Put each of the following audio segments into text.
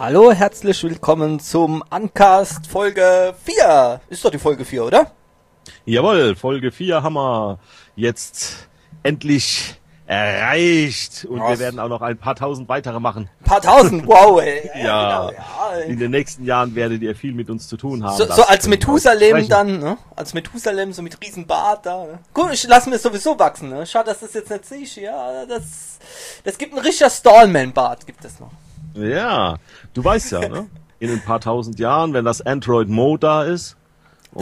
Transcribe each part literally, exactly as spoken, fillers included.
Hallo, herzlich willkommen zum Uncast Folge vier. Ist doch die Folge vier, oder? Jawohl, Folge vier haben wir jetzt endlich erreicht. Und Was? wir werden auch noch ein paar tausend weitere machen. Ein paar tausend, wow, ey. ja, ja, genau, ja, in den nächsten Jahren werdet ihr viel mit uns zu tun haben. So, so als Methusalem dann, ne? Als Methusalem, so mit Riesenbart da. Ne? Gut, ich lasse mir sowieso wachsen, ne? Schade, dass das jetzt nicht sehe. Ja, das, das gibt ein richtiger Stallman-Bart, gibt es noch. Ja, du weißt ja, ne? In ein paar tausend Jahren, wenn das Android Mo da ist. Und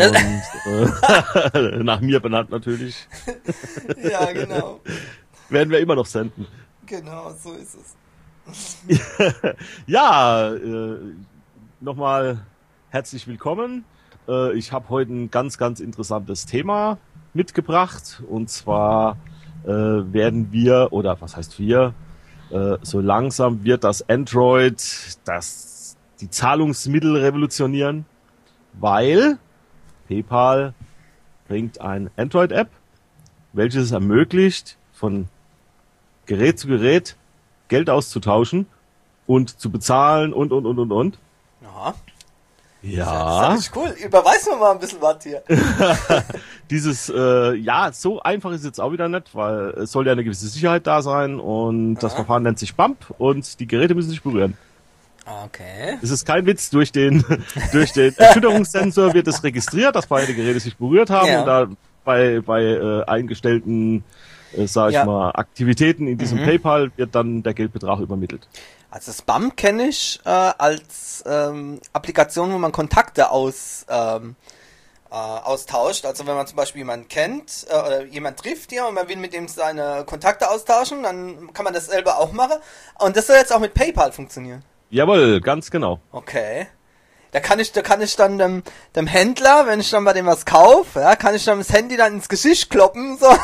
äh, nach mir benannt natürlich. Ja, genau. Werden wir immer noch senden. Genau, so ist es. Ja, äh, nochmal herzlich willkommen. Äh, ich habe heute ein ganz, ganz interessantes Thema mitgebracht. Und zwar äh, werden wir, oder was heißt wir, äh, so langsam wird das Android das, die Zahlungsmittel revolutionieren, weil PayPal bringt ein Android-App, welches es ermöglicht, von Gerät zu Gerät Geld auszutauschen und zu bezahlen und, und, und, und, und. Aha. Ja. Das ist cool. Überweis mir mal ein bisschen was hier. Dieses, äh, ja, so einfach ist jetzt auch wieder nicht, weil es soll ja eine gewisse Sicherheit da sein und Aha. das Verfahren nennt sich Bump und die Geräte müssen sich berühren. Okay. Es ist kein Witz, durch den, durch den Erschütterungssensor wird es registriert, dass beide Geräte sich berührt haben ja. und da bei, bei äh, eingestellten Äh, sag ich ja. mal, Aktivitäten in diesem mhm. PayPal wird dann der Geldbetrag übermittelt. Also das Bump kenne ich äh, als ähm, Applikation, wo man Kontakte aus, ähm, äh, austauscht. Also wenn man zum Beispiel jemanden kennt äh, oder jemand trifft hier und man will mit dem seine Kontakte austauschen, dann kann man das selber auch machen. Und das soll jetzt auch mit PayPal funktionieren. Jawohl, ganz genau. Okay. Da kann ich, da kann ich dann dem, dem Händler, wenn ich dann bei dem was kaufe, ja, kann ich dann das Handy dann ins Gesicht kloppen, so.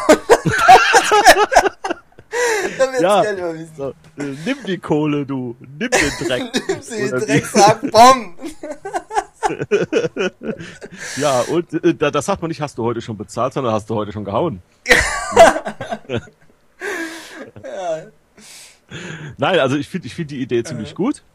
Dann wird's ja, Geld überwiesen. So, äh, nimm die Kohle, du. Nimm den Dreck. Nimm sie, Drecksack, Bomb. Ja, und äh, da, das sagt man nicht, hast du heute schon bezahlt, sondern hast du heute schon gehauen. Ja. Nein, also ich finde ich finde die Idee ziemlich mhm. gut.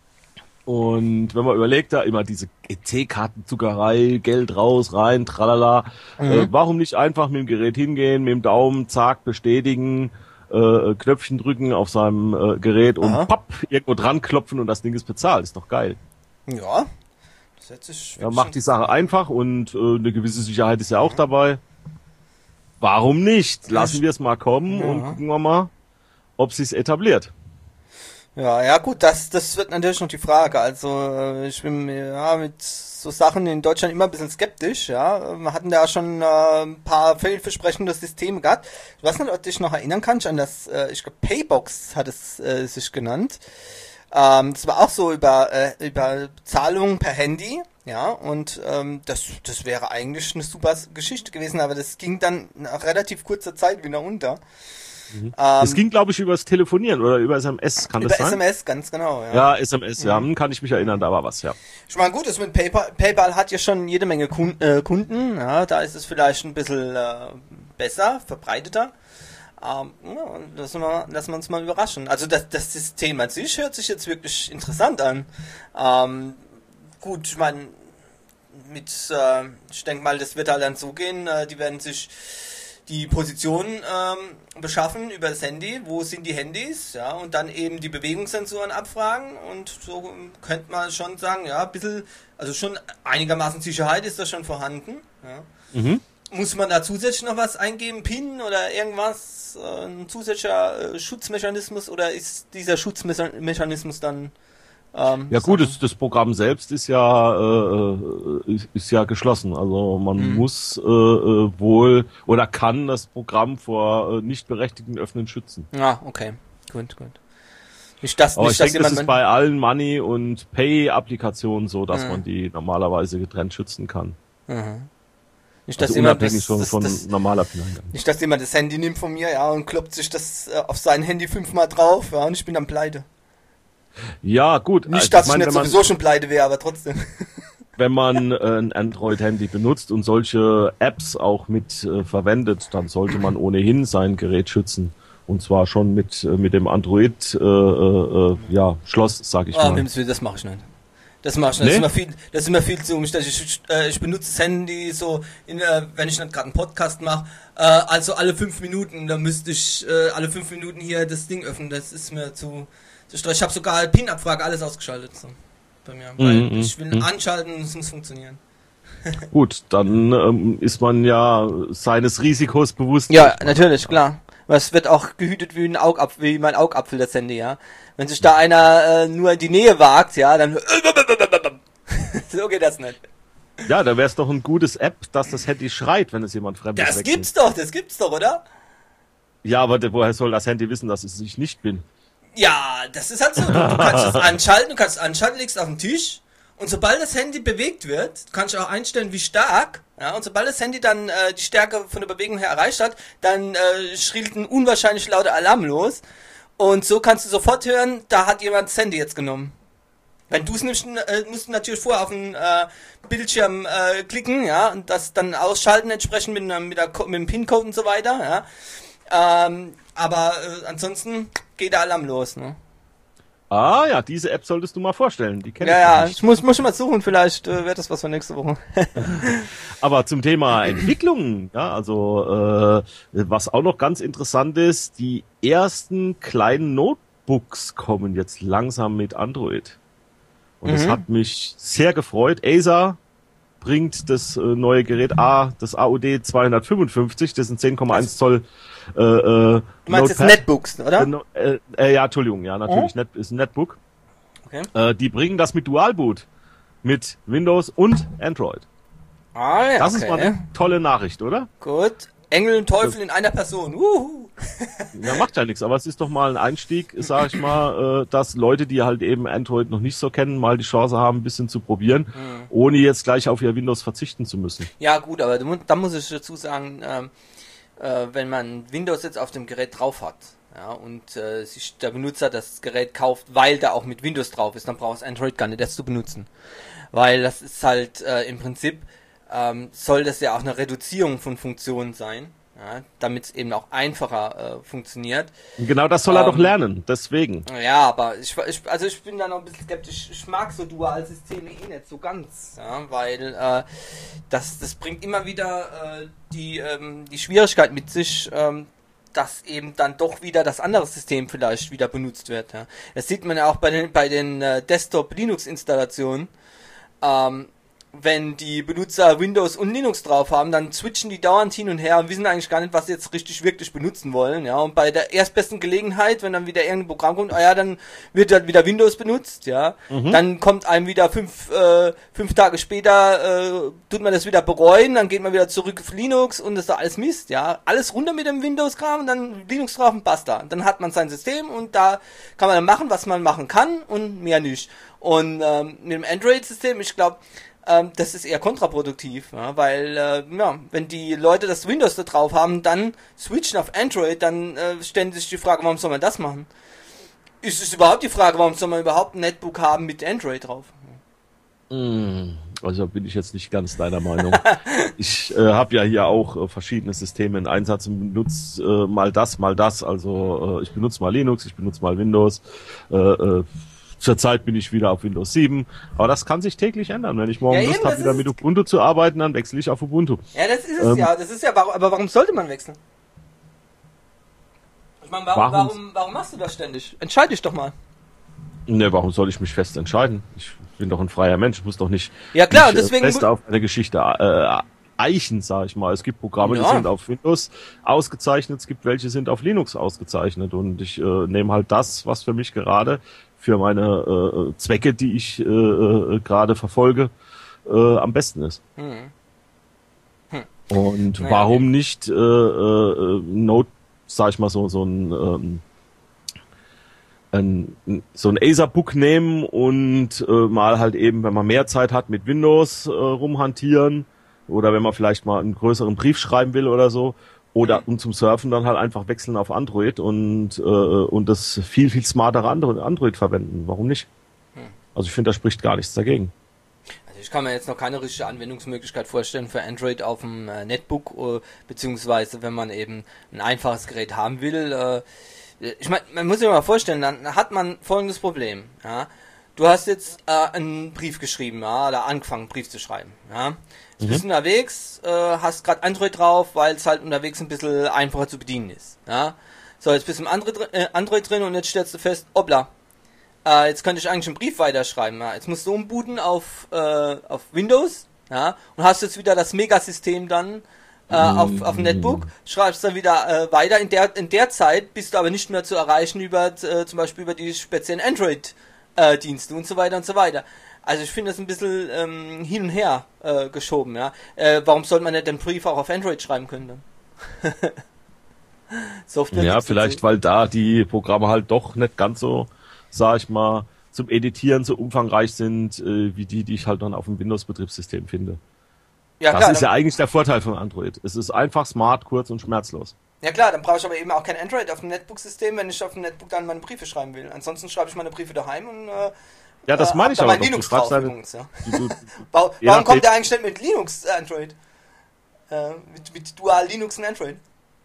Und wenn man überlegt, da immer diese E C-Kartenzuckerei, Geld raus, rein, tralala, mhm. äh, warum nicht einfach mit dem Gerät hingehen, mit dem Daumen, zack, bestätigen, äh, Knöpfchen drücken auf seinem äh, Gerät und Aha. papp, irgendwo dran klopfen und das Ding ist bezahlt. Ist doch geil. Ja. Das hört sich ja, macht die Sache einfach und äh, eine gewisse Sicherheit ist ja auch dabei. Warum nicht? Lassen wir es mal kommen ja. und gucken wir mal, ob sich's etabliert. Ja, ja gut, das das wird natürlich noch die Frage. Also ich bin ja mit so Sachen in Deutschland immer ein bisschen skeptisch. Ja, wir hatten da schon äh, ein paar vielversprechende Systeme gehabt. Ich weiß nicht, ob du dich noch erinnern kannst an das, äh, ich glaube Paybox hat es äh, sich genannt. Ähm, das war auch so über äh, über Zahlungen per Handy. Ja, und ähm, das das wäre eigentlich eine super Geschichte gewesen, aber das ging dann nach relativ kurzer Zeit wieder unter. Mhm. Das ähm, ging, glaube ich, über das Telefonieren oder über S M S, kann das sein? Über S M S, ganz genau, ja. Ja, S M S, mhm. ja, kann ich mich erinnern, da war was, ja. Ich meine, gut, das mit PayPal, PayPal hat ja schon jede Menge Kunden, äh, Kunden ja, da ist es vielleicht ein bisschen äh, besser, verbreiteter. Ähm, ja, lassen wir, lassen wir uns mal überraschen. Also das, das System an sich hört sich jetzt wirklich interessant an. Ähm, gut, ich meine, mit, äh, ich denke mal, das wird halt dann so gehen, äh, die werden sich die Position ähm, beschaffen über das Handy, wo sind die Handys, ja, und dann eben die Bewegungssensoren abfragen und so könnte man schon sagen, ja, ein bisschen, also schon einigermaßen Sicherheit ist da schon vorhanden, ja. Mhm. Muss man da zusätzlich noch was eingeben, PIN oder irgendwas, äh, ein zusätzlicher äh, Schutzmechanismus oder ist dieser Schutzmechanismus dann Ähm, ja gut, das, das Programm selbst ist ja äh, ist, ist ja geschlossen. Also man mhm. muss äh, wohl oder kann das Programm vor äh, nicht berechtigten Öffnen schützen. Ah, okay, gut, gut. Nicht das, Aber nicht, ich dass denke, das ist man bei allen Money- und Pay-Applikationen so, dass mhm. man die normalerweise getrennt schützen kann. Mhm. Nicht, dass also jemand unabhängig das, das, von, das, von normaler Pay. Nicht, dass jemand das Handy nimmt von mir, ja, und kloppt sich das äh, auf sein Handy fünfmal drauf, ja, und ich bin dann pleite. Ja, gut. Nicht, dass ich, ich nicht sowieso schon pleite wäre, aber trotzdem. Wenn man äh, ein Android-Handy benutzt und solche Apps auch mit äh, verwendet, dann sollte man ohnehin sein Gerät schützen. Und zwar schon mit mit dem Android äh, äh, ja Schloss, sag ich oh, mal. Das mache ich nicht. Das mache ich nicht. Nee? Das ist immer viel, das ist immer viel zu umständlich. Ich, äh, ich benutze das Handy so, in, äh, wenn ich nicht gerade einen Podcast mache, äh, also alle fünf Minuten, da müsste ich äh, alle fünf Minuten hier das Ding öffnen. Das ist mir zu, zu stressig. Ich habe sogar P I N-Abfrage alles ausgeschaltet so, bei mir, weil mm, ich will mm. anschalten und es muss funktionieren. Gut, dann ähm, ist man ja seines Risikos bewusst. Ja, natürlich, klar. Es wird auch gehütet wie ein Augapfel, wie mein Augapfel, das Handy, ja. Wenn sich da einer äh, nur in die Nähe wagt, ja, dann so geht das nicht. Ja, da wäre es doch ein gutes App, dass das Handy schreit, wenn es jemand Fremdes Das wechselt. gibt's doch, das gibt's doch, oder? Ja, aber woher soll das Handy wissen, dass es ich nicht bin? Ja, das ist halt so. Du, du kannst es anschalten, du kannst es anschalten, legst auf den Tisch. Und sobald das Handy bewegt wird, kannst du auch einstellen, wie stark. Ja, und sobald das Handy dann äh, die Stärke von der Bewegung her erreicht hat, dann äh, schrillt ein unwahrscheinlich lauter Alarm los. Und so kannst du sofort hören, da hat jemand das Handy jetzt genommen. Wenn du es nimmst, äh, musst du natürlich vorher auf den äh, Bildschirm äh, klicken, ja, und das dann ausschalten entsprechend mit, mit, der, mit dem PIN-Code und so weiter, ja. Ähm, aber äh, ansonsten geht der Alarm los, ne? Ah ja, diese App solltest du mal vorstellen. Die kenn ja, ich ja, nicht. ich muss, muss schon mal suchen, vielleicht äh, wird das was für nächste Woche. Aber zum Thema Entwicklung, ja, also äh, was auch noch ganz interessant ist, die ersten kleinen Notebooks kommen jetzt langsam mit Android. Und mhm. das hat mich sehr gefreut. Acer bringt das äh, neue Gerät A, das A U D zweihundertfünfundfünfzig, das sind zehn Komma eins Zoll äh, äh, Du meinst jetzt Netbooks, oder? Äh, äh, ja, Entschuldigung, ja, natürlich, oh? Net, ist ein Netbook. Okay. Äh, die bringen das mit Dualboot, mit Windows und Android. Ah, ja, das okay. ist mal eine tolle Nachricht, oder? Gut. Engel und Teufel das, in einer Person. Uhu. Ja, macht ja nichts, aber es ist doch mal ein Einstieg, sag ich mal, äh, dass Leute, die halt eben Android noch nicht so kennen, mal die Chance haben, ein bisschen zu probieren, mhm. ohne jetzt gleich auf ihr Windows verzichten zu müssen. Ja gut, aber da muss ich dazu sagen, ähm, äh, wenn man Windows jetzt auf dem Gerät drauf hat, ja, und äh, sich der Benutzer das Gerät kauft, weil da auch mit Windows drauf ist, dann braucht es Android gar nicht erst zu benutzen. Weil das ist halt äh, im Prinzip Ähm, soll das ja auch eine Reduzierung von Funktionen sein, ja, damit es eben auch einfacher äh, funktioniert. Genau das soll ähm, er doch lernen, deswegen. Ja, aber ich, ich also ich bin da noch ein bisschen skeptisch. Ich mag so Dualsysteme eh nicht so ganz, ja, weil äh, das das bringt immer wieder äh, die ähm, die Schwierigkeit mit sich, ähm, dass eben dann doch wieder das andere System vielleicht wieder benutzt wird. Ja. Das sieht man ja auch bei den bei den äh, Desktop-Linux-Installationen. Ähm, Wenn die Benutzer Windows und Linux drauf haben, dann switchen die dauernd hin und her und wissen eigentlich gar nicht, was sie jetzt richtig wirklich benutzen wollen, ja. Und bei der erstbesten Gelegenheit, wenn dann wieder irgendein Programm kommt, ah ja, dann wird halt wieder Windows benutzt, ja. Mhm. Dann kommt einem wieder fünf, äh, fünf Tage später, äh, tut man das wieder bereuen, dann geht man wieder zurück auf Linux und das ist alles Mist, ja. Alles runter mit dem Windows-Kram und dann Linux drauf und basta. Dann hat man sein System und da kann man dann machen, was man machen kann und mehr nicht. Und ähm, mit dem Android-System, ich glaube, Ähm, das ist eher kontraproduktiv, ja, weil äh, ja, wenn die Leute das Windows da drauf haben, dann switchen auf Android, dann äh, stellen sich die Frage, warum soll man das machen? Ist es überhaupt die Frage, warum soll man überhaupt ein Netbook haben mit Android drauf? Mm, also bin ich jetzt nicht ganz deiner Meinung. Ich äh, habe ja hier auch äh, verschiedene Systeme in Einsatz und benutze äh, mal das, mal das. Also äh, ich benutze mal Linux, ich benutze mal Windows. Äh, äh, Zurzeit bin ich wieder auf Windows sieben, aber das kann sich täglich ändern. Wenn ich morgen ja, Lust habe, wieder mit Ubuntu zu arbeiten, dann wechsle ich auf Ubuntu. Ja, das ist es ähm, ja, das ist ja, aber warum sollte man wechseln? Ich meine, warum, warum, warum, warum machst du das ständig? Entscheide dich doch mal. Ne, warum soll ich mich fest entscheiden? Ich bin doch ein freier Mensch, ich muss doch nicht, ja, klar, nicht und deswegen fest auf eine Geschichte äh, eichen, sag ich mal. Es gibt Programme, ja. die sind auf Windows ausgezeichnet, es gibt welche, sind auf Linux ausgezeichnet und ich äh, nehme halt das, was für mich gerade für meine äh, Zwecke, die ich äh, äh, gerade verfolge, äh, am besten ist. Hm. Hm. Und naja, warum ja. nicht äh, äh, Node, sag ich mal so, so ein, ähm, ein so ein Acer-Book nehmen und äh, mal halt eben, wenn man mehr Zeit hat, mit Windows äh, rumhantieren oder wenn man vielleicht mal einen größeren Brief schreiben will oder so. Oder und zum Surfen dann halt einfach wechseln auf Android und äh, und das viel, viel smartere Android, Android verwenden. Warum nicht? Hm. Also ich finde, da spricht gar nichts dagegen. Also ich kann mir jetzt noch keine richtige Anwendungsmöglichkeit vorstellen für Android auf dem äh, Netbook, äh, beziehungsweise wenn man eben ein einfaches Gerät haben will. Äh, ich meine, man muss sich mal vorstellen, dann hat man folgendes Problem. Ja? Du hast jetzt äh, einen Brief geschrieben, ja, oder angefangen, einen Brief zu schreiben. Ja? Du mhm. bist unterwegs, äh, hast gerade Android drauf, weil es halt unterwegs ein bisschen einfacher zu bedienen ist. Ja? So, jetzt bist du im Android, äh, Android drin und jetzt stellst du fest, hoppla, äh, jetzt könnte ich eigentlich einen Brief weiterschreiben. Ja? Jetzt musst du umbooten auf, äh, auf Windows, ja, und hast jetzt wieder das Megasystem dann äh, mm. auf, auf dem Netbook, schreibst dann wieder äh, weiter. In der, in der Zeit bist du aber nicht mehr zu erreichen über äh, zum Beispiel über die speziellen Android-Dienste äh, und so weiter und so weiter. Also ich finde das ein bisschen ähm, hin und her äh, geschoben, ja. Äh, warum sollte man nicht den Brief auch auf Android schreiben können? Software ja, vielleicht, weil da die Programme halt doch nicht ganz so, sag ich mal, zum Editieren so umfangreich sind, äh, wie die, die ich halt dann auf dem Windows-Betriebssystem finde. Ja, das klar, ist ja eigentlich der Vorteil von Android. Es ist einfach smart, kurz und schmerzlos. Ja klar, dann brauche ich aber eben auch kein Android auf dem Netbook-System, wenn ich auf dem Netbook dann meine Briefe schreiben will. Ansonsten schreibe ich meine Briefe daheim und äh, ja, das meine ich aber doch. Linux drauf, deine, übrigens, ja. du, du, warum ja, kommt der eigentlich nicht mit Linux äh, Android? Äh, mit, mit Dual Linux und Android?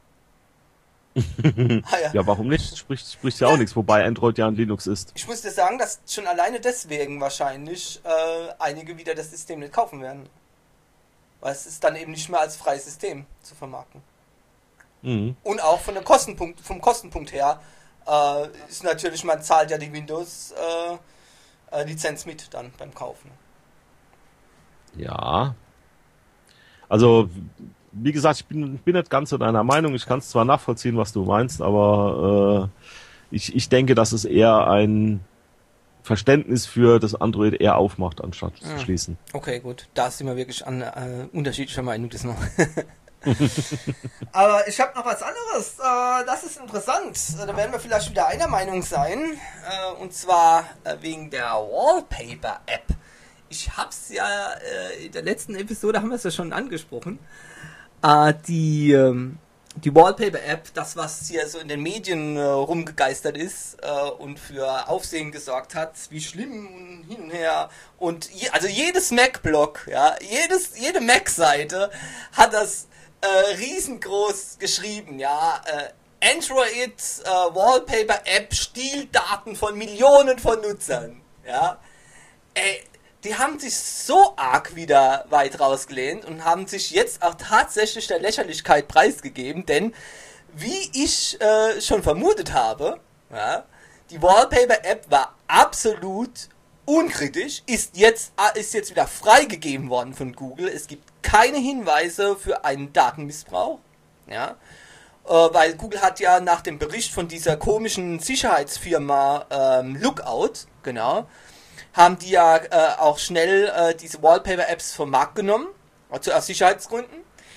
ah, ja. ja, warum nicht? Spricht, spricht ja, ja auch nichts, wobei Android ja ein Linux ist. Ich muss dir sagen, dass schon alleine deswegen wahrscheinlich äh, einige wieder das System nicht kaufen werden. Weil es ist dann eben nicht mehr als freies System zu vermarkten. Mhm. Und auch von dem Kostenpunkt, vom Kostenpunkt her äh, ist natürlich, man zahlt ja die Windows äh, äh, Lizenz mit dann beim Kaufen. Ja. Also wie gesagt, ich bin, bin nicht ganz so deiner Meinung. Ich kann es zwar nachvollziehen, was du meinst, aber äh, ich, ich denke, dass es eher ein Verständnis für das Android eher aufmacht, anstatt ah. zu schließen. Okay, gut. Da sind wir wirklich an äh, unterschiedlicher Meinung. Das noch. Aber ich habe noch was anderes. Äh, das ist interessant. Da werden wir vielleicht wieder einer Meinung sein. Äh, und zwar äh, wegen der Wallpaper-App. Ich hab's ja äh, in der letzten Episode haben wir es ja schon angesprochen. Uh, die ähm, die Wallpaper-App, das was hier so in den Medien äh, rumgegeistert ist äh, und für Aufsehen gesorgt hat, wie schlimm und hin und her. Und je, also jedes Mac-Blog, ja, jedes jede Mac-Seite hat das äh, riesengroß geschrieben, ja. Äh, Android äh, Wallpaper-App stiehlt Daten von Millionen von Nutzern, ja. Ey, die haben sich so arg wieder weit rausgelehnt und haben sich jetzt auch tatsächlich der Lächerlichkeit preisgegeben, denn wie ich äh, schon vermutet habe, ja, die Wallpaper-App war absolut unkritisch, ist jetzt, ist jetzt wieder freigegeben worden von Google. Es gibt keine Hinweise für einen Datenmissbrauch, ja, äh, weil Google hat ja nach dem Bericht von dieser komischen Sicherheitsfirma ähm, Lookout, genau, haben die ja äh, auch schnell äh, diese Wallpaper-Apps vom Markt genommen, also aus Sicherheitsgründen.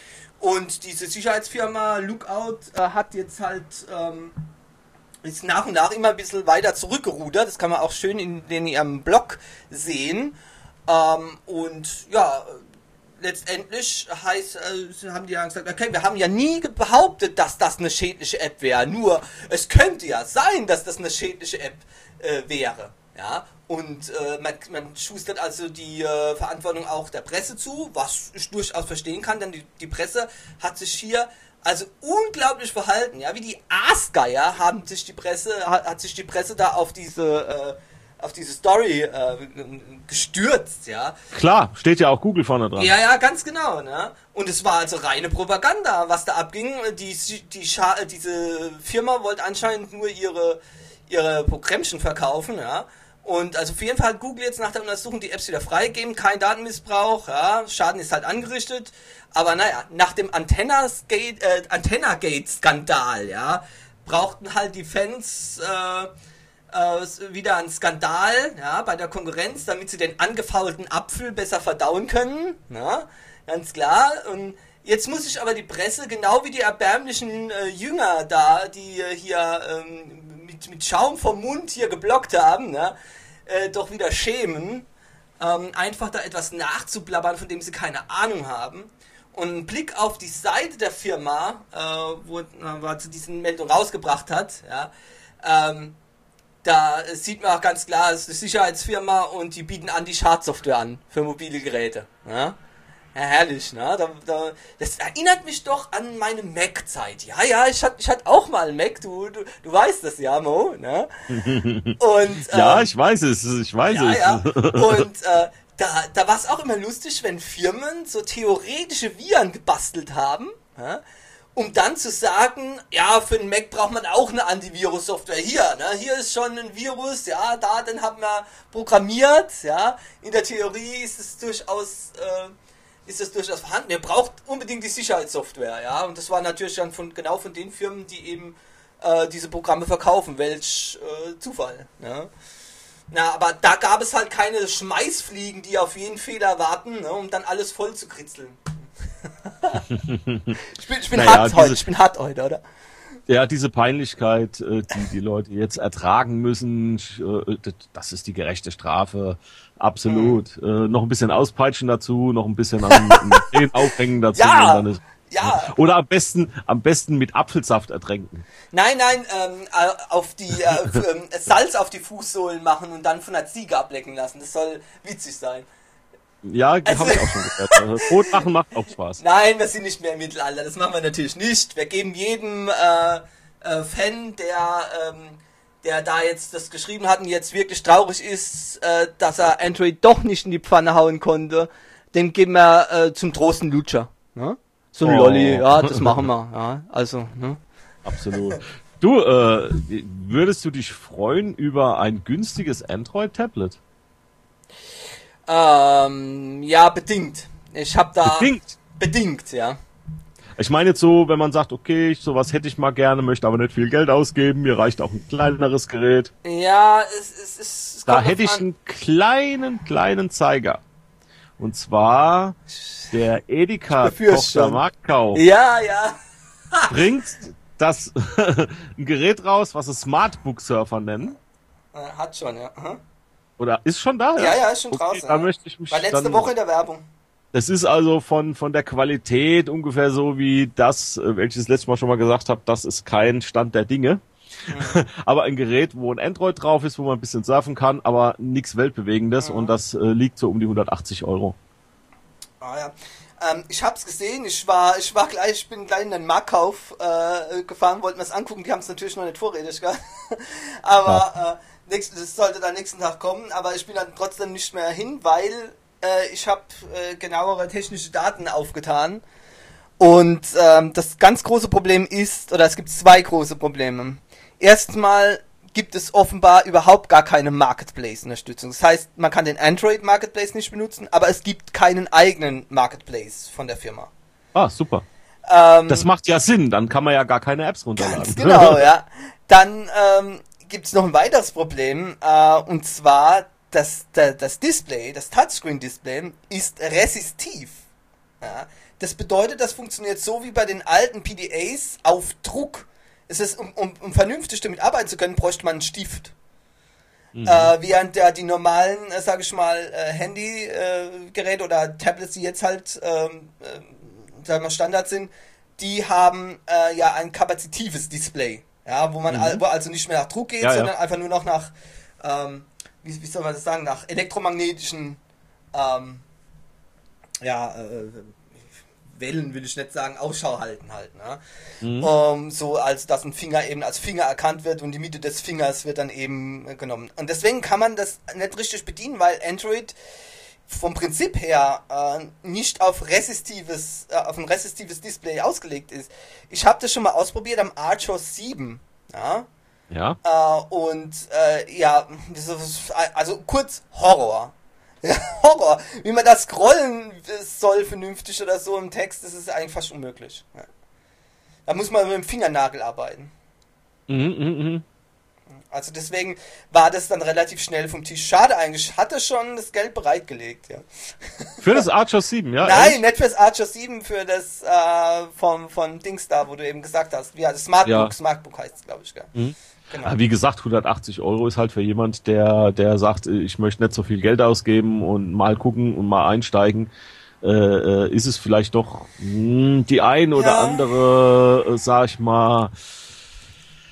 Und diese Sicherheitsfirma Lookout äh, hat jetzt halt ähm, ist nach und nach immer ein bisschen weiter zurückgerudert. Das kann man auch schön in, in ihrem Blog sehen. Ähm, und ja, letztendlich heißt, äh, haben die ja gesagt, okay, wir haben ja nie behauptet, dass das eine schädliche App wäre. Nur, es könnte ja sein, dass das eine schädliche App äh, wäre. Ja, und äh, man, man schustert also die äh, Verantwortung auch der Presse zu, was ich durchaus verstehen kann, denn die, die Presse hat sich hier also unglaublich verhalten, ja, wie die Aasgeier haben sich die Presse, hat, hat sich die Presse da auf diese, äh, auf diese Story äh, gestürzt, ja. Klar, steht ja auch Google vorne dran. Ja, ja, ganz genau, ne. Und es war also reine Propaganda, was da abging. Die, die Scha- diese Firma wollte anscheinend nur ihre, ihre Programmchen verkaufen, ja. Und also auf jeden Fall hat Google jetzt nach der Untersuchung die Apps wieder freigegeben, kein Datenmissbrauch, ja, Schaden ist halt angerichtet, aber naja, nach dem Antenna-Gate, äh, Antenna-Gate-Skandal, ja, brauchten halt die Fans äh, äh, wieder einen Skandal, ja, bei der Konkurrenz, damit sie den angefaulten Apfel besser verdauen können, ja, ganz klar. Und jetzt muss sich aber die Presse, genau wie die erbärmlichen äh, Jünger da, die äh, hier ähm, mit, mit Schaum vom Mund hier geblockt haben, ne, äh, doch wieder schämen, ähm, einfach da etwas nachzublabbern, von dem sie keine Ahnung haben. Und ein Blick auf die Seite der Firma, äh, wo, äh, wo sie diese Meldung rausgebracht hat, ja, ähm, da sieht man auch ganz klar, es ist eine Sicherheitsfirma und die bieten Anti-Schadsoftware an für mobile Geräte. Ja, ja herrlich, ne? Da, da, das erinnert mich doch an meine Mac-Zeit. Ja, ja, ich hatte ich hatte auch mal einen Mac, du, du, du weißt das ja, Mo, ne? Und, ja, ähm, ich weiß es, ich weiß ja, es. Ja. Und äh, da, da war es auch immer lustig, wenn Firmen so theoretische Viren gebastelt haben, ja? Um dann zu sagen, ja, für den Mac braucht man auch eine Antivirus-Software. Hier, ne, hier ist schon ein Virus, ja, da, den haben wir programmiert, ja. In der Theorie ist es durchaus, äh, ist es durchaus vorhanden. Ihr braucht unbedingt die Sicherheitssoftware, ja. Und das war natürlich dann von, genau von den Firmen, die eben äh, diese Programme verkaufen. Welch äh, Zufall, ja. Na, aber da gab es halt keine Schmeißfliegen, die auf jeden Fehler warten, ne, um dann alles voll zu kritzeln. ich bin, ich bin naja, hart diese, heute, ich bin hart heute, oder? Ja, diese Peinlichkeit, die die Leute jetzt ertragen müssen, das ist die gerechte Strafe, absolut. Mhm. Noch ein bisschen auspeitschen dazu, noch ein bisschen an den aufhängen dazu. Ja, und dann ist, ja. Oder am besten, am besten mit Apfelsaft ertränken. Nein, nein, ähm, auf die äh, Salz auf die Fußsohlen machen und dann von der Ziege ablecken lassen. Das soll witzig sein. Ja, also, habe ich auch schon gehört. Brot machen macht auch Spaß. Nein, wir sind nicht mehr im Mittelalter, das machen wir natürlich nicht. Wir geben jedem äh, äh, Fan, der ähm, der da jetzt das geschrieben hat und jetzt wirklich traurig ist, äh, dass er Android doch nicht in die Pfanne hauen konnte, dem geben wir äh, zum Trost einen Lutscher. Ne? So ein oh. Lolli, ja, das machen wir. Ja, also, ne? Absolut. Du, äh, würdest du dich freuen über ein günstiges Android-Tablet? Ähm, ja, bedingt. Ich habe da... Bedingt? Bedingt, ja. Ich meine jetzt so, wenn man sagt, okay, sowas hätte ich mal gerne, möchte aber nicht viel Geld ausgeben, mir reicht auch ein kleineres Gerät. Ja, es, es, es, es Da hätte ich an. einen kleinen, kleinen Zeiger. Und zwar der Edeka Tochter Marktkau. Ja, ja. bringt das ein Gerät raus, was sie Smartbook Surfer nennen. Hat schon, ja. Aha. Oder ist schon da? Ja, ja, ja ist schon okay, draußen. Da ja. möchte ich mich War letzte dann, Woche in der Werbung. Das ist also von von der Qualität ungefähr so wie das, welches ich das letzte Mal schon mal gesagt habe, das ist kein Stand der Dinge. Mhm. Aber ein Gerät, wo ein Android drauf ist, wo man ein bisschen surfen kann, aber nichts Weltbewegendes mhm. und das äh, liegt so um die hundertachtzig Euro. Ah ja. Ähm, ich hab's gesehen, ich war ich war gleich, ich bin gleich in den Marktkauf äh, gefahren, wollten wir es angucken, die haben es natürlich noch nicht vorrätig gehabt. aber ja. äh, nächst, das sollte dann nächsten Tag kommen, aber ich bin dann trotzdem nicht mehr hin, weil äh, ich habe äh, genauere technische Daten aufgetan. Und ähm, das ganz große Problem ist, oder es gibt zwei große Probleme. Erstmal gibt es offenbar überhaupt gar keine Marketplace-Unterstützung. Das heißt, man kann den Android Marketplace nicht benutzen, aber es gibt keinen eigenen Marketplace von der Firma. Ah, super. Ähm, das macht ja Sinn, dann kann man ja gar keine Apps runterladen. Ganz genau, ja. Dann ähm, gibt es noch ein weiteres Problem, äh, und zwar, dass das, das Display, das Touchscreen-Display, ist resistiv. Ja. Das bedeutet, das funktioniert so wie bei den alten P D As auf Druck. Es ist, um, um, um vernünftig damit arbeiten zu können, bräuchte man einen Stift. Mhm. Äh, während der die normalen, äh, sage ich mal, äh, Handy-Geräte äh, oder Tablets, die jetzt halt, ähm, äh, sagen wir Standard sind, die haben äh, ja ein kapazitives Display, ja, wo man mhm. al- wo also nicht mehr nach Druck geht, ja, sondern ja. einfach nur noch nach, ähm, wie, wie soll man das sagen, nach elektromagnetischen, ähm, ja, äh, Wellen will ich nicht sagen, Ausschau halten halt, ne? Mhm. Um, so als dass ein Finger eben als Finger erkannt wird und die Mitte des Fingers wird dann eben äh, genommen. Und deswegen kann man das nicht richtig bedienen, weil Android vom Prinzip her äh, nicht auf resistives, äh, auf ein resistives Display ausgelegt ist. Ich habe das schon mal ausprobiert am Archos sieben, ja? Ja. Äh, und äh, ja, das ist, also kurz Horror. Ja, Horror. Wie man das scrollen soll vernünftig oder so im Text, das ist eigentlich fast unmöglich. Ja. Da muss man mit dem Fingernagel arbeiten. Mhm, mh, mh. Also deswegen war das dann relativ schnell vom Tisch. Schade eigentlich, ich hatte schon das Geld bereitgelegt. Ja. Für das Archer sieben, ja? Nein, ehrlich? Nicht für das Archer sieben, für das äh, vom, vom Dings da, wo du eben gesagt hast. Ja, das Smartbook, ja. Smartbook heißt es, glaube ich. Ja. Mhm. Genau. Wie gesagt, hundertachtzig Euro ist halt für jemand, der der sagt, ich möchte nicht so viel Geld ausgeben und mal gucken und mal einsteigen, äh, ist es vielleicht doch mh, die ein oder ja. andere, äh, sag ich mal,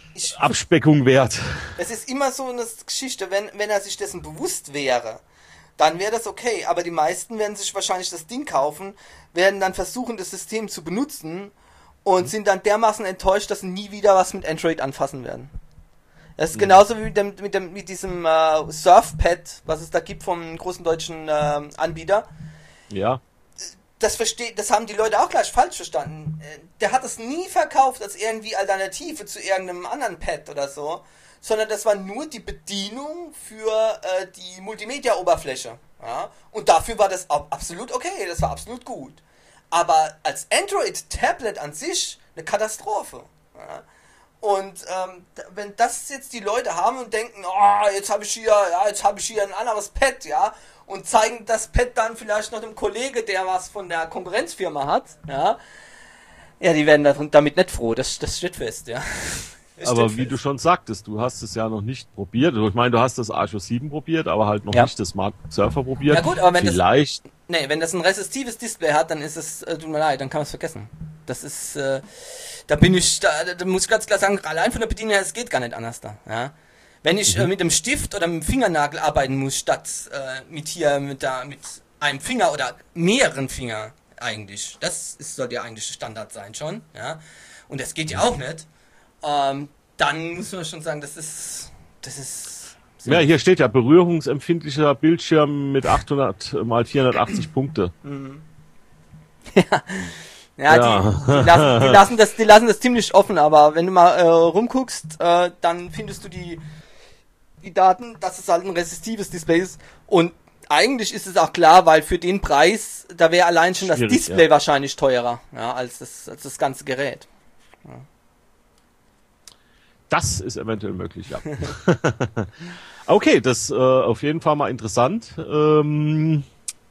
ich, Abspeckung wert. es ist immer so eine Geschichte, wenn, wenn er sich dessen bewusst wäre, dann wäre das okay, aber die meisten werden sich wahrscheinlich das Ding kaufen, werden dann versuchen, das System zu benutzen und mhm. sind dann dermaßen enttäuscht, dass sie nie wieder was mit Android anfassen werden. Das ist mhm. genauso wie mit, dem, mit, dem, mit diesem äh, Surfpad, was es da gibt vom großen deutschen äh, Anbieter. Ja. Das versteht, das haben die Leute auch gleich falsch verstanden. Der hat es nie verkauft als irgendwie Alternative zu irgendeinem anderen Pad oder so, sondern das war nur die Bedienung für äh, die Multimedia-Oberfläche. Ja? Und dafür war das absolut okay, das war absolut gut. Aber als Android-Tablet an sich eine Katastrophe. Ja? Und ähm, wenn das jetzt die Leute haben und denken, oh, jetzt habe ich hier, ja, jetzt habe ich hier ein anderes Pad, ja, und zeigen das Pad dann vielleicht noch dem Kollege, der was von der Konkurrenzfirma hat, ja, ja, die werden davon, damit nicht froh, das, das steht fest, ja. Das aber steht wie fest. du schon sagtest, du hast es ja noch nicht probiert. Ich meine, du hast das Archer sieben probiert, aber halt noch ja. nicht das Smart Surfer probiert. Ja gut, aber wenn Vielleicht. das, nee, wenn das ein resistives Display hat, dann ist es, äh, tut mir leid, dann kann man es vergessen. Das ist, äh, da bin ich, da, da muss ich ganz klar sagen, allein von der Bedienung her, es geht gar nicht anders da, ja. Wenn ich mhm. äh, mit dem Stift oder mit dem Fingernagel arbeiten muss, statt äh, mit hier, mit da, mit einem Finger oder mehreren Finger eigentlich, das ist, sollte ja eigentlich Standard sein schon, ja. Und das geht ja auch nicht. Ähm, dann muss man schon sagen, das ist, das ist... Ja, hier steht ja berührungsempfindlicher Bildschirm mit achthundert mal vierhundertachtzig Punkte. Mhm. ja, ja, ja. Die, die, lassen, die, lassen das, die lassen das ziemlich offen, aber wenn du mal äh, rumguckst, äh, dann findest du die, die Daten, dass es halt ein resistives Display ist. Und eigentlich ist es auch klar, weil für den Preis, da wäre allein schon das Schwierig, Display ja. wahrscheinlich teurer, ja, als das, als das ganze Gerät. Ja. Das ist eventuell möglich, ja. Okay, das äh, auf jeden Fall mal interessant. Ähm,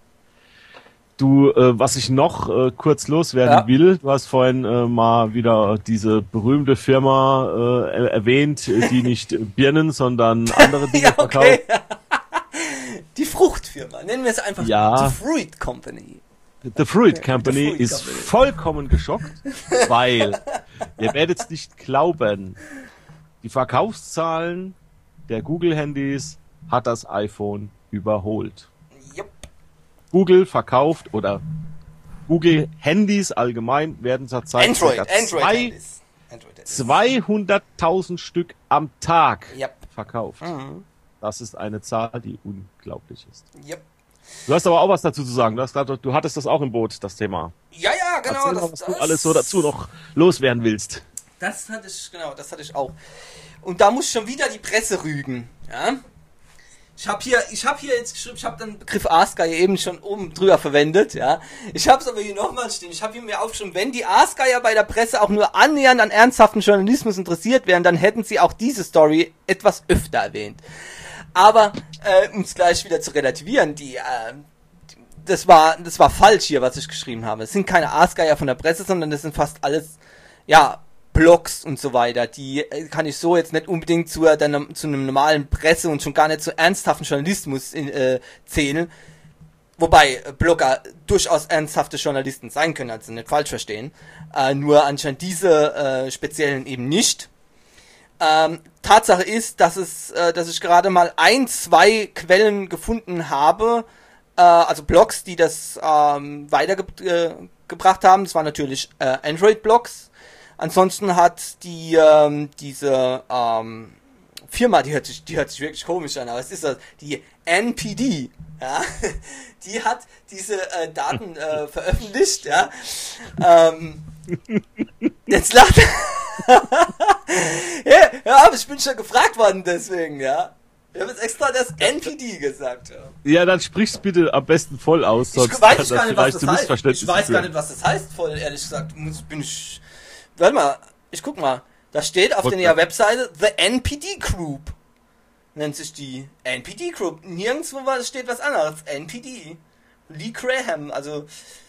du, äh, was ich noch äh, kurz loswerden ja. will, du hast vorhin äh, mal wieder diese berühmte Firma äh, erwähnt, die nicht Birnen, sondern andere Dinge ja, okay. verkauft. Die Fruchtfirma, nennen wir es einfach ja. die Fruit Company. The Fruit Company The Fruit ist Company. vollkommen geschockt, weil ihr werdet es nicht glauben, die Verkaufszahlen der Google-Handys hat das iPhone überholt. Yep. Google verkauft oder Google-Handys allgemein werden zurzeit Android, Android Android zweihunderttausend Stück am Tag yep. verkauft. Mhm. Das ist eine Zahl, die unglaublich ist. Yep. Du hast aber auch was dazu zu sagen. Du, hast grad, du hattest das auch im Boot, das Thema. Ja, ja, genau. Erzähl das, mal, was das, du alles so dazu noch loswerden willst. Das hatte ich, genau, das hatte ich auch. Und da muss schon wieder die Presse rügen, ja. Ich habe hier, ich habe hier jetzt geschrieben, ich habe den Begriff AskGeier eben schon oben drüber verwendet, ja. Ich habe es aber hier nochmal stehen. Ich habe hier mir aufgeschrieben, wenn die AskGeier bei der Presse auch nur annähernd an ernsthaften Journalismus interessiert wären, dann hätten sie auch diese Story etwas öfter erwähnt. Aber äh, um es gleich wieder zu relativieren, die, äh, das war, das war falsch hier, was ich geschrieben habe. Es sind keine AskGeier von der Presse, sondern das sind fast alles, ja, Blogs und so weiter, die kann ich so jetzt nicht unbedingt zu, der, zu einem normalen Presse und schon gar nicht zu ernsthaften Journalismus in, äh, zählen. Wobei Blogger durchaus ernsthafte Journalisten sein können, also nicht falsch verstehen. Äh, nur anscheinend diese äh, speziellen eben nicht. Ähm, Tatsache ist, dass es, äh, dass ich gerade mal ein, zwei Quellen gefunden habe, äh, also Blogs, die das ähm, weitergebracht äh, haben. Das waren natürlich äh, Android-Blogs. Ansonsten hat die ähm, diese ähm, Firma, die hört sich, die hört sich wirklich komisch an, aber es ist das, die N P D, ja, die hat diese äh, Daten äh, veröffentlicht, ja. Ähm, jetzt lacht ja, ja, aber ich bin schon gefragt worden deswegen, ja. Ich habe jetzt extra das N P D gesagt, ja. Ja, dann sprich's bitte am besten voll aus, sonst ich weiß kann gar das nicht, was vielleicht zu das heißt. Missverständnissen Ich weiß gar führen. nicht, was das heißt, voll ehrlich gesagt. Muss, bin ich. Warte mal, ich guck mal. Da steht auf Okay. der Webseite The N P D Group. Nennt sich die N P D Group. Nirgendwo was steht was anderes. N P D. Lee Graham, also.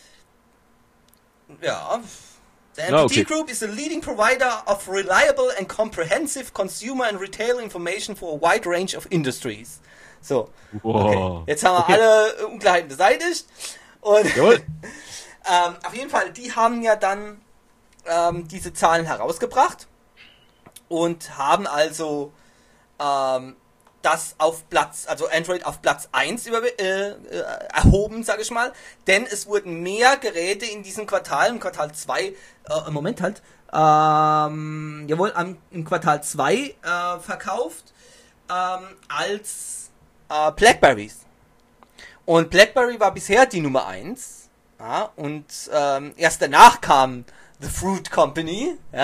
Ja. The N P D Ja, okay. Group is a leading provider of reliable and comprehensive consumer and retail information for a wide range of industries. So. Wow. Okay. Jetzt haben wir Okay. alle Unklarheiten beseitigt. Und Jawohl. ähm, auf jeden Fall, die haben ja dann ähm, diese Zahlen herausgebracht. und haben also ähm, das auf Platz, also Android auf Platz eins über, äh, äh, erhoben, sage ich mal, denn es wurden mehr Geräte in diesem Quartal, im Quartal zwei, äh, im Moment halt, ähm, jawohl, am, im Quartal zwei äh, verkauft, ähm, als äh, Blackberries. Und BlackBerry war bisher die Nummer eins, ja, und ähm, erst danach kam The Fruit Company, ja,